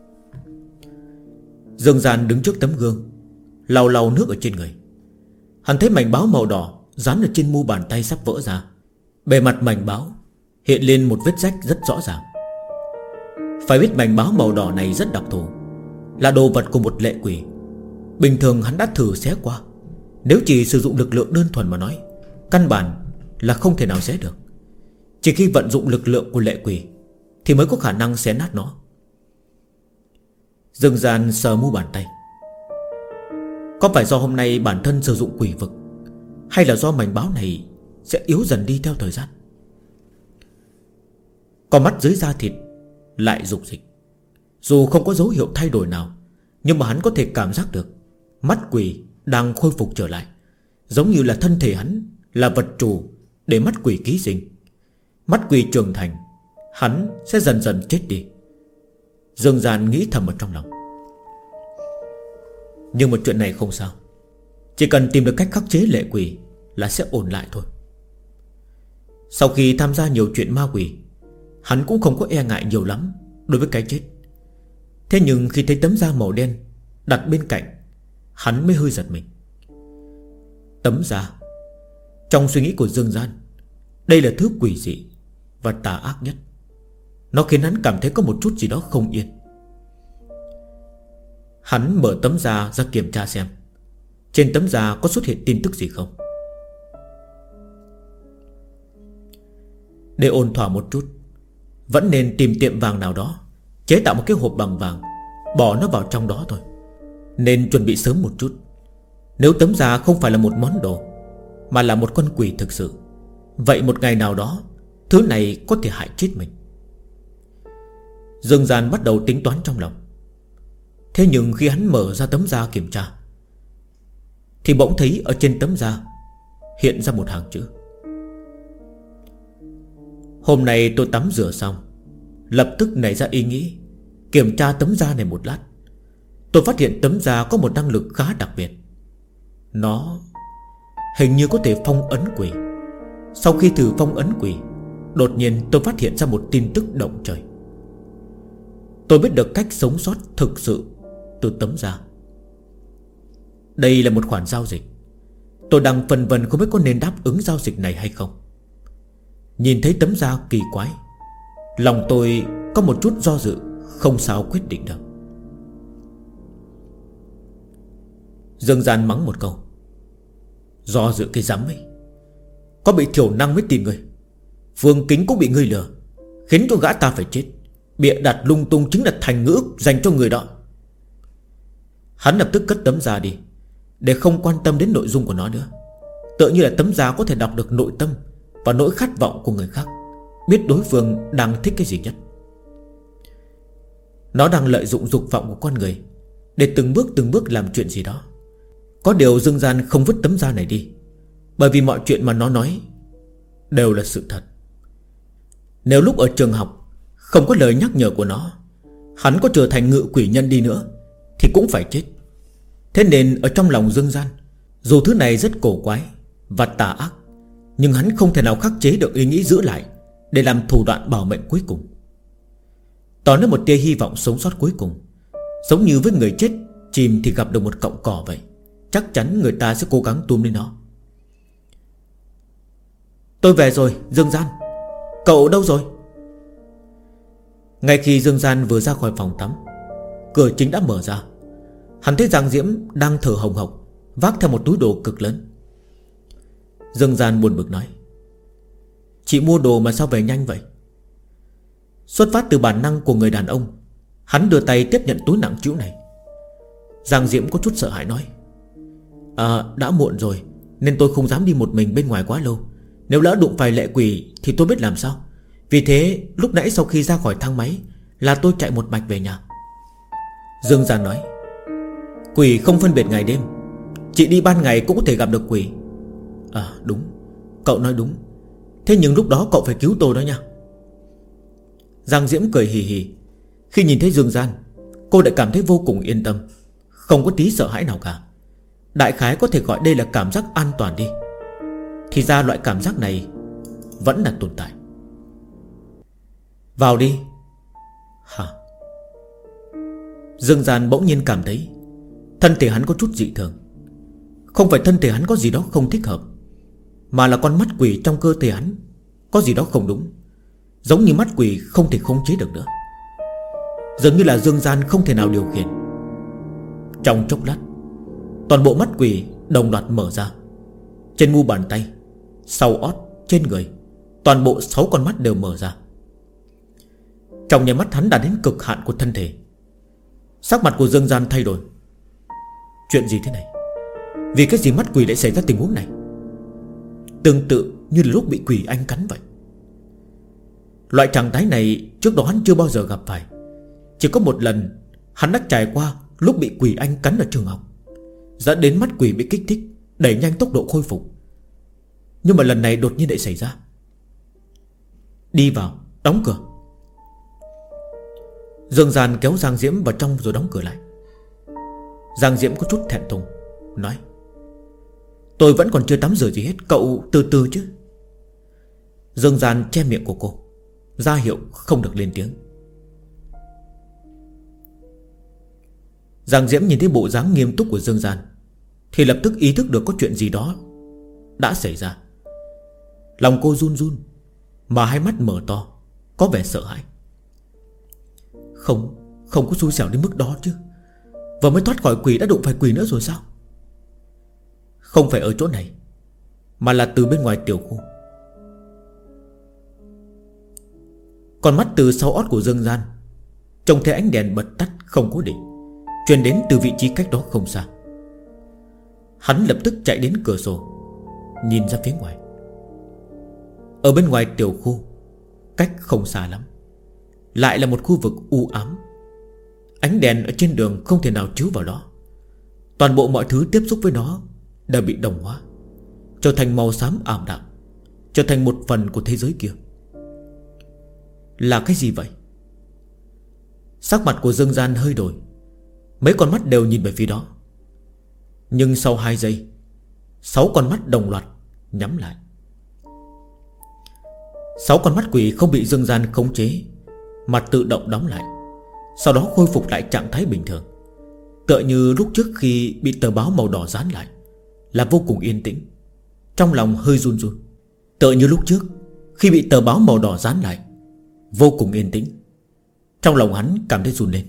Dương Gian đứng trước tấm gương, lau lau nước ở trên người. Hắn thấy mảnh báo màu đỏ dán ở trên mu bàn tay sắp vỡ ra. Bề mặt mảnh báo hiện lên một vết rách rất rõ ràng. Phải biết mảnh báo màu đỏ này rất đặc thù, là đồ vật của một lệ quỷ. Bình thường hắn đã thử xé qua. Nếu chỉ sử dụng lực lượng đơn thuần mà nói, căn bản là không thể nào xé được. Chỉ khi vận dụng lực lượng của lệ quỷ thì mới có khả năng xé nát nó. Dương Gian sờ mu bàn tay. Có phải do hôm nay bản thân sử dụng quỷ vực, hay là do mảnh báo này sẽ yếu dần đi theo thời gian? Con mắt dưới da thịt lại rục dịch. Dù không có dấu hiệu thay đổi nào, nhưng mà hắn có thể cảm giác được mắt quỷ đang khôi phục trở lại. Giống như là thân thể hắn là vật chủ để mắt quỷ ký sinh. Mắt quỷ trưởng thành, hắn sẽ dần dần chết đi. Dương Gian nghĩ thầm ở trong lòng. Nhưng một chuyện này không sao, chỉ cần tìm được cách khắc chế lệ quỷ là sẽ ổn lại thôi. Sau khi tham gia nhiều chuyện ma quỷ, hắn cũng không có e ngại nhiều lắm đối với cái chết. Thế nhưng khi thấy tấm da màu đen đặt bên cạnh, hắn mới hơi giật mình. Tấm da, trong suy nghĩ của Dương Gian, đây là thứ quỷ dị và tà ác nhất. Nó khiến hắn cảm thấy có một chút gì đó không yên. Hắn mở tấm da ra kiểm tra xem trên tấm da có xuất hiện tin tức gì không. Để ôn thỏa một chút, vẫn nên tìm tiệm vàng nào đó chế tạo một cái hộp bằng vàng, bỏ nó vào trong đó thôi. Nên chuẩn bị sớm một chút. Nếu tấm da không phải là một món đồ, mà là một con quỷ thực sự, vậy một ngày nào đó thứ này có thể hại chết mình. Dương Gian bắt đầu tính toán trong lòng. Thế nhưng khi hắn mở ra tấm da kiểm tra, thì bỗng thấy ở trên tấm da hiện ra một hàng chữ. Hôm nay tôi tắm rửa xong, lập tức nảy ra ý nghĩ kiểm tra tấm da này một lát. Tôi phát hiện tấm da có một năng lực khá đặc biệt. Nó hình như có thể phong ấn quỷ. Sau khi thử phong ấn quỷ, đột nhiên tôi phát hiện ra một tin tức động trời. Tôi biết được cách sống sót thực sự từ tấm da. Đây là một khoản giao dịch. Tôi đang phân vân không biết có nên đáp ứng giao dịch này hay không. Nhìn thấy tấm da kỳ quái, lòng tôi có một chút do dự, không sao quyết định được. Dương Gian mắng một câu. Do dự cái rắm ấy, có bị thiểu năng mới tìm người. Phương Kính cũng bị ngươi lừa, khiến cho gã ta phải chết. Bịa đặt lung tung chính là thành ngữ dành cho người đó. Hắn lập tức cất tấm da đi, để không quan tâm đến nội dung của nó nữa. Tựa như là tấm da có thể đọc được nội tâm và nỗi khát vọng của người khác, biết đối phương đang thích cái gì nhất. Nó đang lợi dụng dục vọng của con người để từng bước làm chuyện gì đó. Có điều Dương Gian không vứt tấm da này đi, bởi vì mọi chuyện mà nó nói đều là sự thật. Nếu lúc ở trường học không có lời nhắc nhở của nó, hắn có trở thành ngự quỷ nhân đi nữa thì cũng phải chết. Thế nên ở trong lòng Dương Gian, dù thứ này rất cổ quái và tà ác, nhưng hắn không thể nào khắc chế được ý nghĩ giữ lại để làm thủ đoạn bảo mệnh cuối cùng. Tỏ nó một tia hy vọng sống sót cuối cùng. Giống như với người chết chìm thì gặp được một cọng cỏ vậy, chắc chắn người ta sẽ cố gắng túm lên nó. Tôi về rồi Dương Gian. Cậu đâu rồi? Ngay khi Dương Gian vừa ra khỏi phòng tắm, cửa chính đã mở ra. Hắn thấy Giang Diễm đang thở hồng hộc, vác theo một túi đồ cực lớn. Dương Gian buồn bực nói. Chị mua đồ mà sao về nhanh vậy? Xuất phát từ bản năng của người đàn ông, hắn đưa tay tiếp nhận túi nặng trĩu này. Giang Diễm có chút sợ hãi nói. Đã muộn rồi, nên tôi không dám đi một mình bên ngoài quá lâu. Nếu lỡ đụng phải lệ quỷ thì tôi biết làm sao. Vì thế lúc nãy sau khi ra khỏi thang máy là tôi chạy một mạch về nhà. Dương Gian nói. Quỷ không phân biệt ngày đêm, chị đi ban ngày cũng có thể gặp được quỷ. Đúng, cậu nói đúng. Thế nhưng lúc đó cậu phải cứu tôi đó nha. Giang Diễm cười hì hì. Khi nhìn thấy Dương Gian, cô đã cảm thấy vô cùng yên tâm, không có tí sợ hãi nào cả. Đại khái có thể gọi đây là cảm giác an toàn đi. Thì ra loại cảm giác này vẫn là tồn tại. Vào đi. Hả? Dương Gian bỗng nhiên cảm thấy thân thể hắn có chút dị thường. Không phải thân thể hắn có gì đó không thích hợp, mà là con mắt quỷ trong cơ thể hắn có gì đó không đúng. Giống như mắt quỷ không thể khống chế được nữa. Dường như là Dương Gian không thể nào điều khiển. Trong chốc lát, toàn bộ mắt quỷ đồng loạt mở ra. Trên mu bàn tay, sau ót, trên người, toàn bộ 6 con mắt đều mở ra. Trong nháy mắt hắn đã đến cực hạn của thân thể. Sắc mặt của Dương Gian thay đổi. Chuyện gì thế này? Vì cái gì mắt quỷ lại xảy ra tình huống này? Tương tự như là lúc bị quỷ anh cắn vậy. Loại trạng thái này trước đó hắn chưa bao giờ gặp phải. Chỉ có một lần hắn đã trải qua lúc bị quỷ anh cắn ở trường học, dẫn đến mắt quỷ bị kích thích, đẩy nhanh tốc độ khôi phục. Nhưng mà lần này đột nhiên lại xảy ra. Đi vào, đóng cửa. Dương Gian kéo Giang Diễm vào trong rồi đóng cửa lại. Giang Diễm có chút thẹn thùng nói. Tôi vẫn còn chưa tắm rửa gì hết, cậu từ từ chứ. Dương Gian che miệng của cô, ra hiệu không được lên tiếng. Giang Diễm nhìn thấy bộ dáng nghiêm túc của Dương Gian thì lập tức ý thức được có chuyện gì đó đã xảy ra. Lòng cô run run, mà hai mắt mở to, có vẻ sợ hãi. Không có xui xẻo đến mức đó chứ. Vừa mới thoát khỏi quỷ đã đụng phải quỷ nữa rồi sao? Không phải ở chỗ này, mà là từ bên ngoài tiểu khu. Con mắt từ sau ót của Dương Gian trông thấy ánh đèn bật tắt không cố định truyền đến từ vị trí cách đó không xa. Hắn lập tức chạy đến cửa sổ, nhìn ra phía ngoài. Ở bên ngoài tiểu khu, cách không xa lắm, lại là một khu vực u ám. Ánh đèn ở trên đường không thể nào chiếu vào đó. Toàn bộ mọi thứ tiếp xúc với nó đã bị đồng hóa, trở thành màu xám ảm đạm, trở thành một phần của thế giới kia. Là cái gì vậy? Sắc mặt của Dương Gian hơi đổi, mấy con mắt đều nhìn về phía đó. Nhưng sau 2 giây, 6 con mắt đồng loạt nhắm lại. 6 con mắt quỷ không bị Dương Gian khống chế mà tự động đóng lại, sau đó khôi phục lại trạng thái bình thường, tựa như lúc trước khi bị tờ báo màu đỏ dán lại, là vô cùng yên tĩnh. Trong lòng hơi run run, tựa như lúc trước khi bị tờ báo màu đỏ dán lại, vô cùng yên tĩnh. Trong lòng hắn cảm thấy run lên.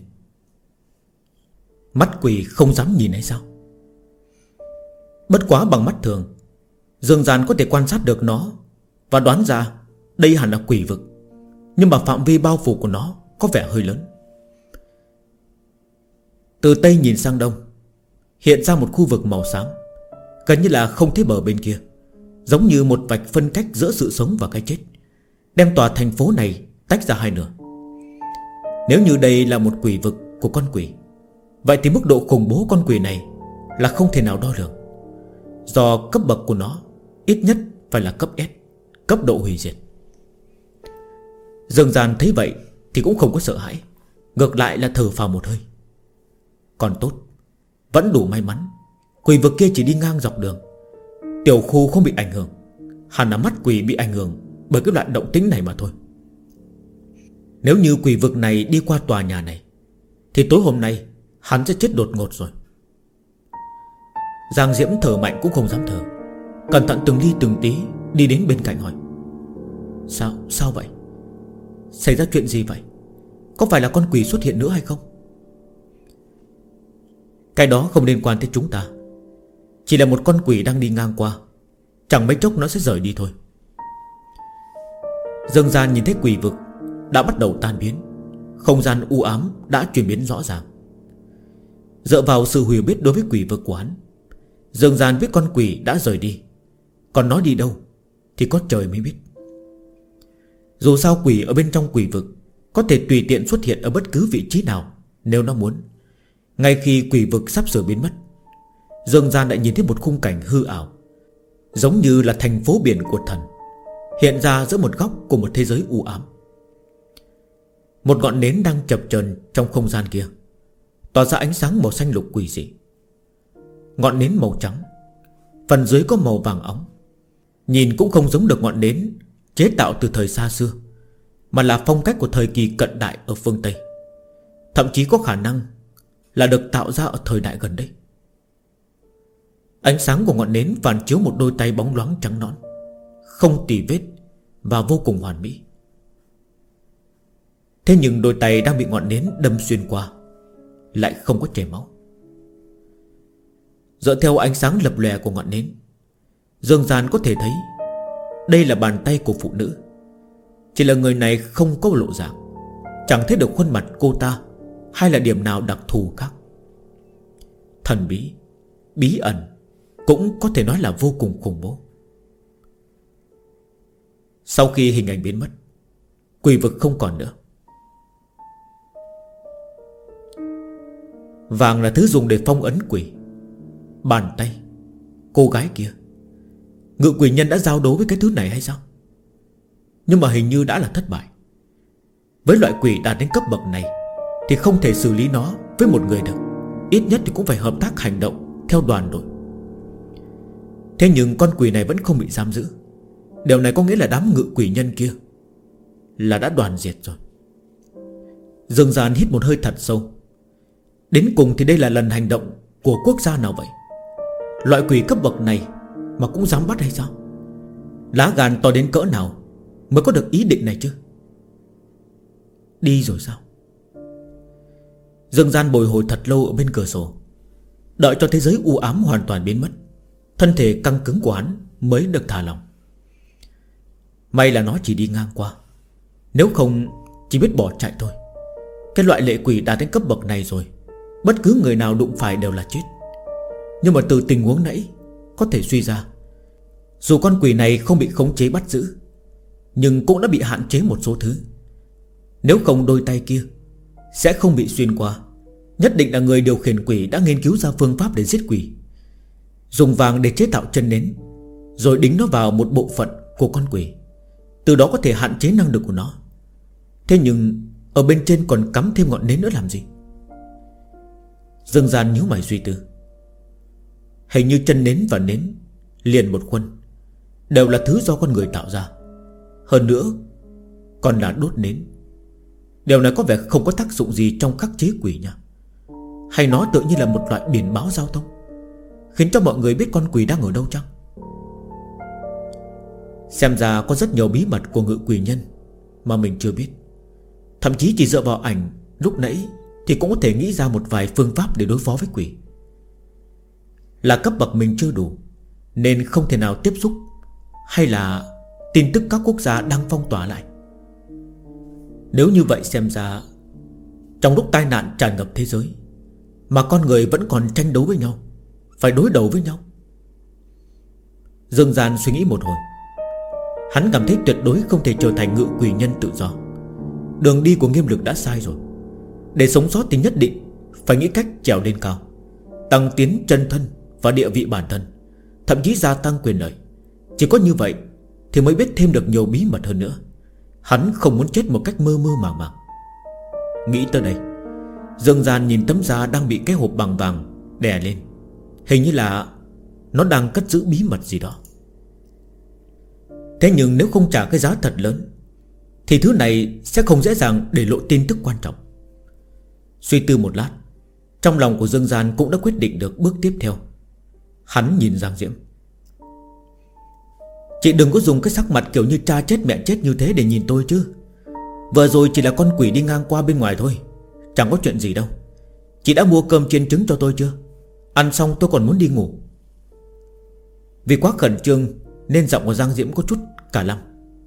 Mắt quỷ không dám nhìn hay sao? Bất quá bằng mắt thường, Dương Gian có thể quan sát được nó và đoán ra đây hẳn là quỷ vực, nhưng mà phạm vi bao phủ của nó có vẻ hơi lớn. Từ tây nhìn sang đông, hiện ra một khu vực màu xám, gần như là không thấy bờ bên kia, giống như một vạch phân cách giữa sự sống và cái chết, đem tòa thành phố này tách ra hai nửa. Nếu như đây là một quỷ vực của con quỷ, vậy thì mức độ khủng bố con quỷ này là không thể nào đo lường. Do cấp bậc của nó ít nhất phải là cấp S, cấp độ hủy diệt. Dương Gian thấy vậy thì cũng không có sợ hãi, ngược lại là thở phào một hơi. Còn tốt, vẫn đủ may mắn, quỷ vực kia chỉ đi ngang dọc đường, tiểu khu không bị ảnh hưởng. Hẳn là mắt quỷ bị ảnh hưởng bởi cái loại động tĩnh này mà thôi. Nếu như quỷ vực này đi qua tòa nhà này thì tối hôm nay hắn sẽ chết đột ngột rồi. Giang Diễm thở mạnh cũng không dám thở, cẩn thận từng ly từng tí đi đến bên cạnh hỏi: Sao vậy? Xảy ra chuyện gì vậy? Có phải là con quỷ xuất hiện nữa hay không? Cái đó không liên quan tới chúng ta, chỉ là một con quỷ đang đi ngang qua, chẳng mấy chốc nó sẽ rời đi thôi. Dương Gian nhìn thấy quỷ vực đã bắt đầu tan biến, không gian u ám đã chuyển biến rõ ràng. Dựa vào sự hiểu biết đối với quỷ vực của hắn, Dương Gian biết con quỷ đã rời đi, còn nó đi đâu thì có trời mới biết. Dù sao quỷ ở bên trong quỷ vực có thể tùy tiện xuất hiện ở bất cứ vị trí nào nếu nó muốn. Ngay khi quỷ vực sắp sửa biến mất, Dương Gian đã nhìn thấy một khung cảnh hư ảo, giống như là thành phố biển của thần, hiện ra giữa một góc của một thế giới u ám. Một ngọn nến đang chập chờn trong không gian kia, tỏa ra ánh sáng màu xanh lục quỷ dị. Ngọn nến màu trắng, phần dưới có màu vàng óng, nhìn cũng không giống được ngọn nến chế tạo từ thời xa xưa, mà là phong cách của thời kỳ cận đại ở phương Tây. Thậm chí có khả năng là được tạo ra ở thời đại gần đây. Ánh sáng của ngọn nến phản chiếu một đôi tay bóng loáng trắng nõn, không tì vết và vô cùng hoàn mỹ. Thế nhưng đôi tay đang bị ngọn nến đâm xuyên qua lại không có chảy máu. Dựa theo ánh sáng lập lòe của ngọn nến, Dương Gian có thể thấy đây là bàn tay của phụ nữ. Chỉ là người này không có lộ dạng, chẳng thấy được khuôn mặt cô ta hay là điểm nào đặc thù khác. Thần bí, bí ẩn, cũng có thể nói là vô cùng khủng bố. Sau khi hình ảnh biến mất, quỷ vực không còn nữa. Vàng là thứ dùng để phong ấn quỷ. Bàn tay, cô gái kia, ngự quỷ nhân đã giao đấu với cái thứ này hay sao? Nhưng mà hình như đã là thất bại. Với loại quỷ đạt đến cấp bậc này thì không thể xử lý nó với một người được, ít nhất thì cũng phải hợp tác hành động theo đoàn đội. Thế nhưng con quỷ này vẫn không bị giam giữ. Điều này có nghĩa là đám ngự quỷ nhân kia là đã đoàn diệt rồi. Dương Gian hít một hơi thật sâu. Đến cùng thì đây là lần hành động của quốc gia nào vậy? Loại quỷ cấp bậc này mà cũng dám bắt hay sao? Lá gan to đến cỡ nào mới có được ý định này chứ? Đi rồi sao? Dương Gian bồi hồi thật lâu ở bên cửa sổ, đợi cho thế giới u ám hoàn toàn biến mất, thân thể căng cứng của hắn mới được thả lỏng. May là nó chỉ đi ngang qua, nếu không chỉ biết bỏ chạy thôi. Cái loại lệ quỷ đạt đến cấp bậc này rồi, bất cứ người nào đụng phải đều là chết. Nhưng mà từ tình huống nãy có thể suy ra, dù con quỷ này không bị khống chế bắt giữ, nhưng cũng đã bị hạn chế một số thứ. Nếu không đôi tay kia sẽ không bị xuyên qua. Nhất định là người điều khiển quỷ đã nghiên cứu ra phương pháp để giết quỷ, dùng vàng để chế tạo chân nến, rồi đính nó vào một bộ phận của con quỷ, từ đó có thể hạn chế năng lực của nó. Thế nhưng ở bên trên còn cắm thêm ngọn nến nữa làm gì? Dương Gian nhíu mày suy tư. Hình như chân nến và nến liền một khuôn, đều là thứ do con người tạo ra. Hơn nữa còn là đốt nến. Điều này có vẻ không có tác dụng gì trong khắc chế quỷ nha. Hay nó tự như là một loại biển báo giao thông, khiến cho mọi người biết con quỷ đang ở đâu chăng? Xem ra có rất nhiều bí mật của ngự quỷ nhân mà mình chưa biết. Thậm chí chỉ dựa vào ảnh lúc nãy thì cũng có thể nghĩ ra một vài phương pháp để đối phó với quỷ. Là cấp bậc mình chưa đủ nên không thể nào tiếp xúc, hay là tin tức các quốc gia đang phong tỏa lại? Nếu như vậy xem ra, trong lúc tai nạn tràn ngập thế giới mà con người vẫn còn tranh đấu với nhau, phải đối đầu với nhau. Dương Gian suy nghĩ một hồi, hắn cảm thấy tuyệt đối không thể trở thành ngự quỷ nhân tự do. Đường đi của Nghiêm Lực đã sai rồi. Để sống sót thì nhất định phải nghĩ cách trèo lên cao, tăng tiến chân thân và địa vị bản thân, thậm chí gia tăng quyền lợi. Chỉ có như vậy thì mới biết thêm được nhiều bí mật hơn nữa. Hắn không muốn chết một cách mơ mơ màng màng. Nghĩ tới đây, Dương Gian nhìn tấm da đang bị cái hộp bằng vàng đè lên. Hình như là nó đang cất giữ bí mật gì đó. Thế nhưng nếu không trả cái giá thật lớn thì thứ này sẽ không dễ dàng để lộ tin tức quan trọng. Suy tư một lát, trong lòng của Dương Gian cũng đã quyết định được bước tiếp theo. Hắn nhìn Giang Diễm. Chị đừng có dùng cái sắc mặt kiểu như cha chết mẹ chết như thế để nhìn tôi chứ. Vừa rồi chỉ là con quỷ đi ngang qua bên ngoài thôi, chẳng có chuyện gì đâu. Chị đã mua cơm chiên trứng cho tôi chưa? Ăn xong tôi còn muốn đi ngủ. Vì quá khẩn trương nên giọng của Giang Diễm có chút cả lăm.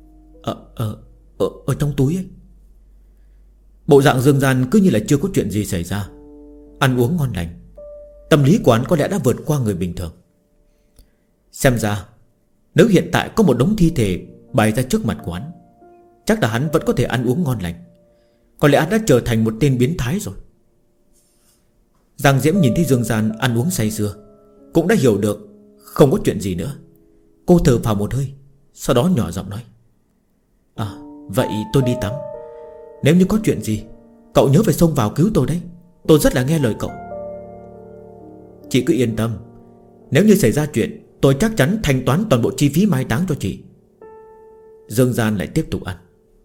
Ở trong túi ấy. Bộ dạng Dương Gian cứ như là chưa có chuyện gì xảy ra, ăn uống ngon lành. Tâm lý của hắn có lẽ đã vượt qua người bình thường. Xem ra nếu hiện tại có một đống thi thể bày ra trước mặt của hắn, chắc là hắn vẫn có thể ăn uống ngon lành. Có lẽ hắn đã trở thành một tên biến thái rồi. Giang Diễm nhìn thấy Dương Gian ăn uống say sưa, cũng đã hiểu được không có chuyện gì nữa. Cô thở phào một hơi, sau đó nhỏ giọng nói: vậy tôi đi tắm. Nếu như có chuyện gì, cậu nhớ phải xông vào cứu tôi đấy. Tôi rất là nghe lời cậu. Chị cứ yên tâm, nếu như xảy ra chuyện, tôi chắc chắn thanh toán toàn bộ chi phí mai táng cho chị. Dương Gian lại tiếp tục ăn.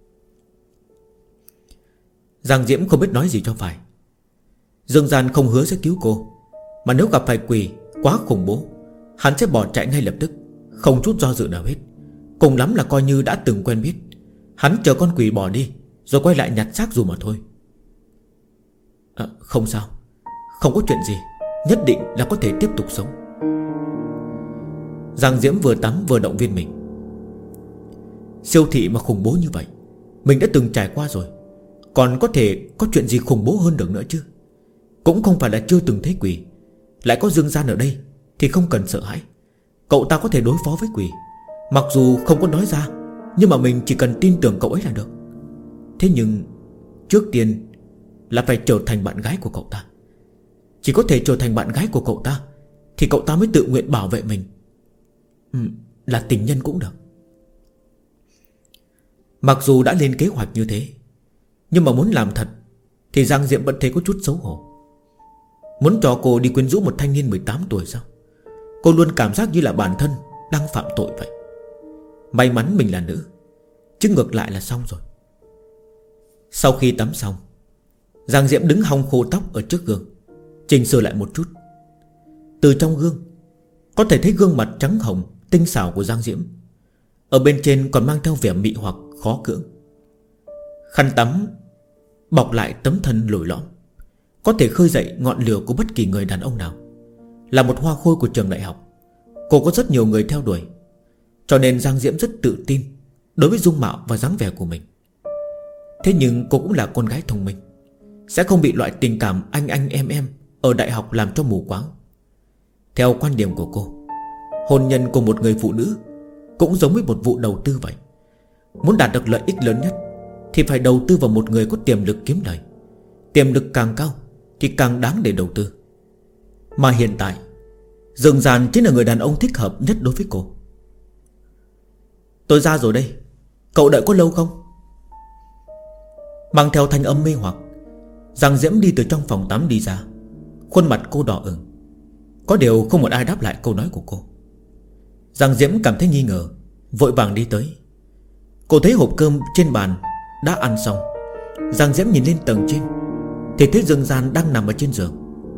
Giang Diễm không biết nói gì cho phải. Dương Gian không hứa sẽ cứu cô, mà nếu gặp phải quỷ quá khủng bố, hắn sẽ bỏ chạy ngay lập tức, không chút do dự nào hết. Cùng lắm là coi như đã từng quen biết. Hắn chờ con quỷ bỏ đi rồi quay lại nhặt xác dù mà thôi. Không sao, không có chuyện gì, nhất định là có thể tiếp tục sống. Giang Diễm vừa tắm vừa động viên mình. Siêu thị mà khủng bố như vậy mình đã từng trải qua rồi, còn có thể có chuyện gì khủng bố hơn được nữa chứ. Cũng không phải là chưa từng thấy quỷ. Lại có Dương Gian ở đây thì không cần sợ hãi. Cậu ta có thể đối phó với quỷ. Mặc dù không có nói ra, nhưng mà mình chỉ cần tin tưởng cậu ấy là được. Thế nhưng trước tiên là phải trở thành bạn gái của cậu ta. Chỉ có thể trở thành bạn gái của cậu ta thì cậu ta mới tự nguyện bảo vệ mình. Là tình nhân cũng được. Mặc dù đã lên kế hoạch như thế, nhưng mà muốn làm thật thì Giang Diệm vẫn thấy có chút xấu hổ. Muốn cho cô đi quyến rũ một thanh niên 18 tuổi sao? Cô luôn cảm giác như là bản thân đang phạm tội vậy. May mắn mình là nữ, chứ ngược lại là xong rồi. Sau khi tắm xong, Giang Diễm đứng hong khô tóc ở trước gương, chỉnh sửa lại một chút. Từ trong gương có thể thấy gương mặt trắng hồng tinh xảo của Giang Diễm. Ở bên trên còn mang theo vẻ mị hoặc khó cưỡng. Khăn tắm bọc lại tấm thân lồi lõm, có thể khơi dậy ngọn lửa của bất kỳ người đàn ông nào. Là một hoa khôi của trường đại học, cô có rất nhiều người theo đuổi. Cho nên Giang Diễm rất tự tin đối với dung mạo và dáng vẻ của mình. Thế nhưng cô cũng là con gái thông minh, sẽ không bị loại tình cảm anh em ở đại học làm cho mù quáng. Theo quan điểm của cô, hôn nhân của một người phụ nữ cũng giống với một vụ đầu tư vậy. Muốn đạt được lợi ích lớn nhất thì phải đầu tư vào một người có tiềm lực kiếm lời. Tiềm lực càng cao thì càng đáng để đầu tư. Mà hiện tại Dương Giàn chính là người đàn ông thích hợp nhất đối với cô. Tôi ra rồi đây, cậu đợi có lâu không? Mang theo thanh âm mê hoặc, Giang Diễm đi từ trong phòng tắm đi ra. Khuôn mặt cô đỏ ửng. Có điều không một ai đáp lại câu nói của cô. Giang Diễm cảm thấy nghi ngờ, vội vàng đi tới. Cô thấy hộp cơm trên bàn đã ăn xong. Giang Diễm nhìn lên tầng trên thì thấy Dương Gian đang nằm ở trên giường.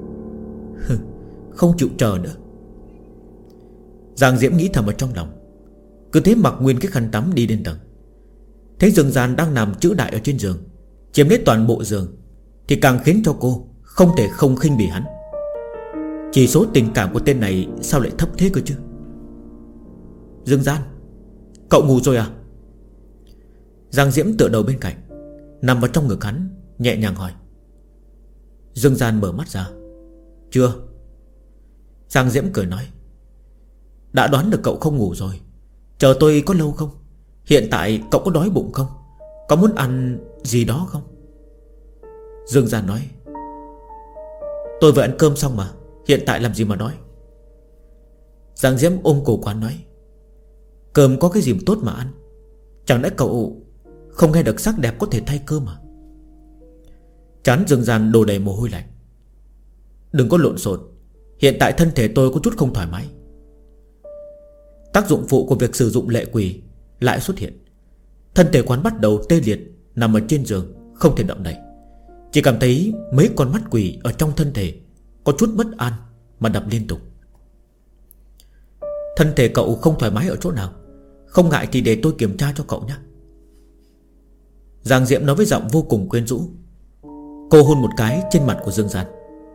Không chịu chờ nữa, Giang Diễm nghĩ thầm ở trong lòng. Cứ thế mặc nguyên cái khăn tắm đi lên tầng. Thấy Dương Gian đang nằm chữ đại ở trên giường, chiếm lấy toàn bộ giường, thì càng khiến cho cô không thể không khinh bỉ hắn. Chỉ số tình cảm của tên này sao lại thấp thế cơ chứ? Dương Gian, cậu ngủ rồi à? Giang Diễm tựa đầu bên cạnh, nằm vào trong ngực hắn, nhẹ nhàng hỏi. Dương Gian mở mắt ra. Chưa. Giang Diễm cười nói. Đã đoán được cậu không ngủ rồi. Chờ tôi có lâu không? Hiện tại cậu có đói bụng không? Có muốn ăn gì đó không? Dương Gian nói. Tôi vừa ăn cơm xong mà, hiện tại làm gì mà đói. Giang Diễm ôm cổ quán nói. Cơm có cái gì tốt mà ăn? Chẳng lẽ cậu không nghe được sắc đẹp có thể thay cơm à? Trán Dương Gian đổ đầy mồ hôi lạnh. Đừng có lộn xộn, hiện tại thân thể tôi có chút không thoải mái. Tác dụng phụ của việc sử dụng lệ quỷ lại xuất hiện. Thân thể quán bắt đầu tê liệt, nằm ở trên giường không thể động đậy. Chỉ cảm thấy mấy con mắt quỷ ở trong thân thể có chút bất an mà đập liên tục. Thân thể cậu không thoải mái ở chỗ nào? Không ngại thì để tôi kiểm tra cho cậu nhé. Giang Diễm nói với giọng vô cùng quyến rũ. Cô hôn một cái trên mặt của Dương Gian.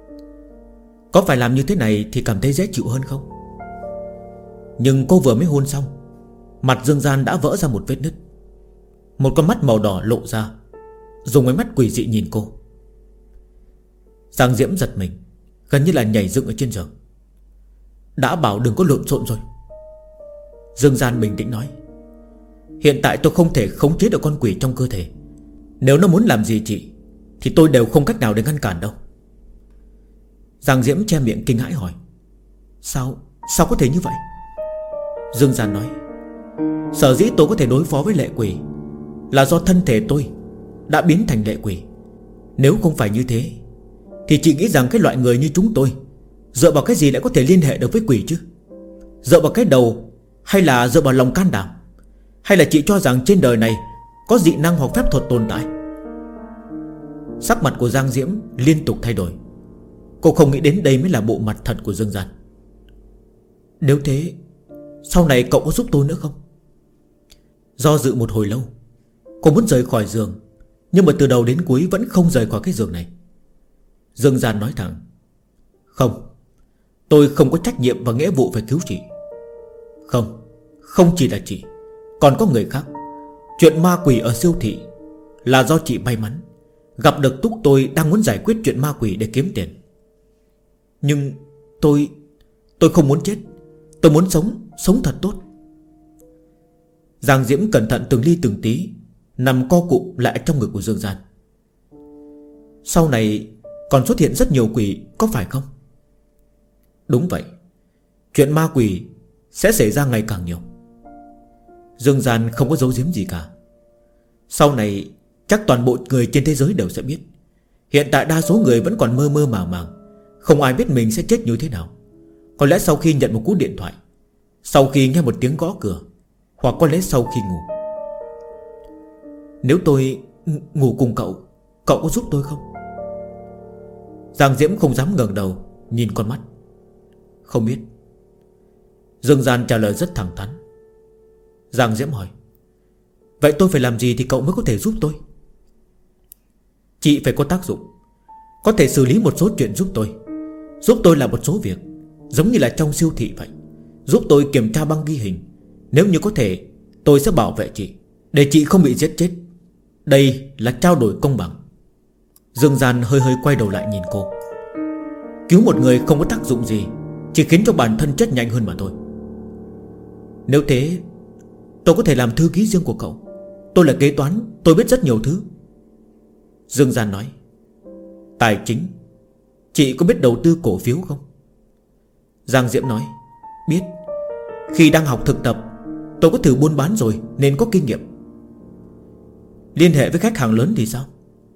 Có phải làm như thế này thì cảm thấy dễ chịu hơn không? Nhưng cô vừa mới hôn xong, mặt Dương Gian đã vỡ ra một vết nứt. Một con mắt màu đỏ lộ ra, dùng ánh mắt quỷ dị nhìn cô. Giang Diễm giật mình, gần như là nhảy dựng ở trên giường. Đã bảo đừng có lộn xộn rồi. Dương Gian bình tĩnh nói. Hiện tại tôi không thể khống chế được con quỷ trong cơ thể. Nếu nó muốn làm gì chị thì tôi đều không cách nào để ngăn cản đâu. Giang Diễm che miệng kinh hãi hỏi. Sao có thể như vậy? Dương Gian nói. Sở dĩ tôi có thể đối phó với lệ quỷ là do thân thể tôi đã biến thành lệ quỷ. Nếu không phải như thế thì chị nghĩ rằng cái loại người như chúng tôi dựa vào cái gì lại có thể liên hệ được với quỷ chứ? Dựa vào cái đầu, hay là dựa vào lòng can đảm? Hay là chị cho rằng trên đời này có dị năng hoặc phép thuật tồn tại? Sắc mặt của Giang Diễm liên tục thay đổi. Cô không nghĩ đến đây mới là bộ mặt thật của Dương Gian. Nếu thế, sau này cậu có giúp tôi nữa không? Do dự một hồi lâu, cô muốn rời khỏi giường, nhưng mà từ đầu đến cuối vẫn không rời khỏi cái giường này. Dương Gian nói thẳng. Không, tôi không có trách nhiệm và nghĩa vụ phải cứu chị. Không chỉ là chị, còn có người khác. Chuyện ma quỷ ở siêu thị là do chị may mắn gặp được Túc tôi đang muốn giải quyết chuyện ma quỷ để kiếm tiền. Nhưng tôi không muốn chết. Tôi muốn sống thật tốt. Giang Diễm cẩn thận từng ly từng tí nằm co cụm lại trong ngực của Dương Gian. Sau này còn xuất hiện rất nhiều quỷ, có phải không? Đúng vậy. Chuyện ma quỷ sẽ xảy ra ngày càng nhiều. Dương Gian không có giấu giếm gì cả. Sau này chắc toàn bộ người trên thế giới đều sẽ biết. Hiện tại đa số người vẫn còn mơ mơ màng màng, không ai biết mình sẽ chết như thế nào. Có lẽ sau khi nhận một cú điện thoại, sau khi nghe một tiếng gõ cửa, hoặc có lẽ sau khi ngủ. Nếu tôi ngủ cùng cậu có giúp tôi không? Giang Diễm không dám ngẩng đầu nhìn con mắt. Không biết. Dương Gian trả lời rất thẳng thắn. Giang Diễm hỏi. Vậy tôi phải làm gì thì cậu mới có thể giúp tôi? Chị phải có tác dụng. có thể xử lý một số chuyện giúp tôi. Giúp tôi làm một số việc, giống như là trong siêu thị vậy. Giúp tôi kiểm tra băng ghi hình. Nếu như có thể, tôi sẽ bảo vệ chị, để chị không bị giết chết. Đây là trao đổi công bằng. Dương Gian hơi hơi quay đầu lại nhìn cô. Cứu một người không có tác dụng gì, chỉ khiến cho bản thân chết nhanh hơn mà thôi. Nếu thế, tôi có thể làm thư ký riêng của cậu. Tôi là kế toán, tôi biết rất nhiều thứ. Dương Gian nói. Tài chính, chị có biết đầu tư cổ phiếu không? Giang Diễm nói. Biết. Khi đang học thực tập, tôi có thử buôn bán rồi nên có kinh nghiệm. Liên hệ với khách hàng lớn thì sao?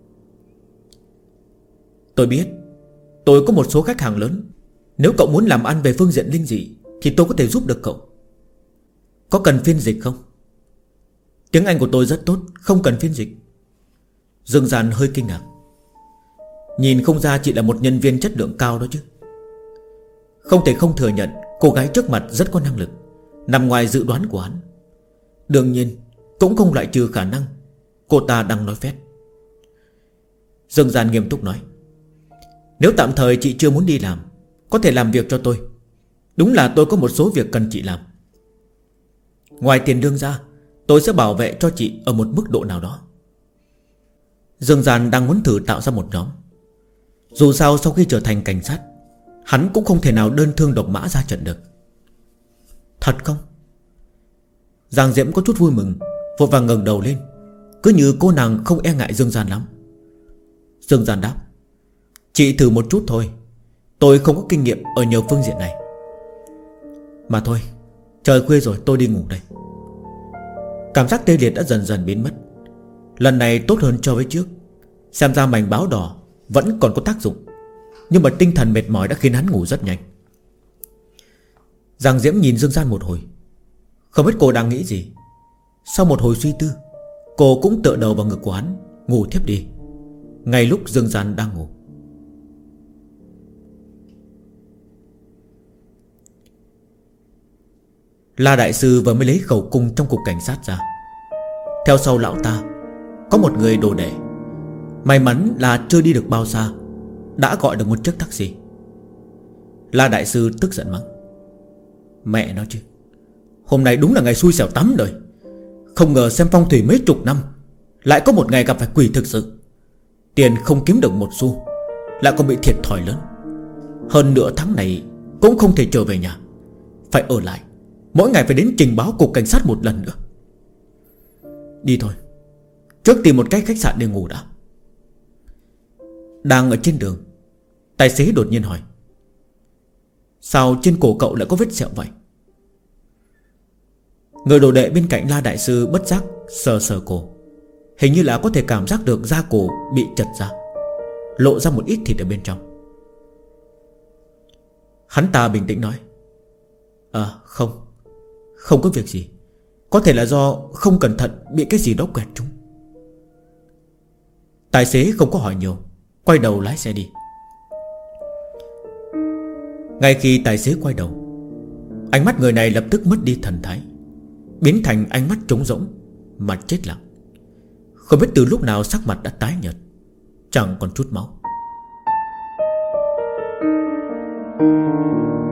Tôi biết. Tôi có một số khách hàng lớn. Nếu cậu muốn làm ăn về phương diện linh dị thì tôi có thể giúp được cậu. Có cần phiên dịch không? Tiếng Anh của tôi rất tốt, không cần phiên dịch. Dương Gian hơi kinh ngạc. Nhìn không ra chị là một nhân viên chất lượng cao đó chứ. Không thể không thừa nhận cô gái trước mặt rất có năng lực, nằm ngoài dự đoán của hắn. Đương nhiên cũng không loại trừ khả năng cô ta đang nói phét. Dương Gian nghiêm túc nói. Nếu tạm thời chị chưa muốn đi làm, có thể làm việc cho tôi. Đúng là tôi có một số việc cần chị làm. Ngoài tiền lương ra, tôi sẽ bảo vệ cho chị ở một mức độ nào đó. Dương Gian đang muốn thử tạo ra một nhóm. Dù sao sau khi trở thành cảnh sát, hắn cũng không thể nào đơn thương độc mã ra trận được. Thật không? Giang Diễm có chút vui mừng, vội vàng ngẩng đầu lên, cứ như cô nàng không e ngại Dương Gian lắm. Dương Gian đáp. Chị thử một chút thôi, tôi không có kinh nghiệm ở nhiều phương diện này. Mà thôi, trời khuya rồi, tôi đi ngủ đây. Cảm giác tê liệt đã dần dần biến mất. Lần này tốt hơn so với trước. Xem ra mảnh báo đỏ vẫn còn có tác dụng, nhưng mà tinh thần mệt mỏi đã khiến hắn ngủ rất nhanh. Giang Diễm nhìn Dương Gian một hồi, không biết cô đang nghĩ gì. Sau một hồi suy tư, cô cũng tựa đầu vào ngực của hắn, ngủ thiếp đi, ngay lúc Dương Gian đang ngủ. La đại sư vừa mới lấy khẩu cung trong cục cảnh sát ra. Theo sau lão ta có một người đồ đệ. May mắn là chưa đi được bao xa, đã gọi được một chiếc taxi. La đại sư tức giận mắng. Mẹ nó chứ, hôm nay đúng là ngày xui xẻo tắm đời. Không ngờ xem phong thủy mấy chục năm, lại có một ngày gặp phải quỷ thực sự. Tiền không kiếm được một xu, lại còn bị thiệt thòi lớn. Hơn nửa tháng này cũng không thể trở về nhà, phải ở lại, mỗi ngày phải đến trình báo cục cảnh sát một lần nữa. Đi thôi, trước tìm một cái khách sạn để ngủ đã. Đang ở trên đường, tài xế đột nhiên hỏi. Sao trên cổ cậu lại có vết sẹo vậy? Người đồ đệ bên cạnh La đại sư bất giác sờ sờ cổ. Hình như là có thể cảm giác được da cổ bị chật ra, lộ ra một ít thịt ở bên trong. Hắn ta bình tĩnh nói. Không có việc gì. Có thể là do không cẩn thận bị cái gì đó quẹt trúng. Tài xế không có hỏi nhiều, quay đầu lái xe đi. Ngay khi tài xế quay đầu, ánh mắt người này lập tức mất đi thần thái, biến thành ánh mắt trống rỗng, mặt chết lặng. Không biết từ lúc nào sắc mặt đã tái nhợt, chẳng còn chút máu.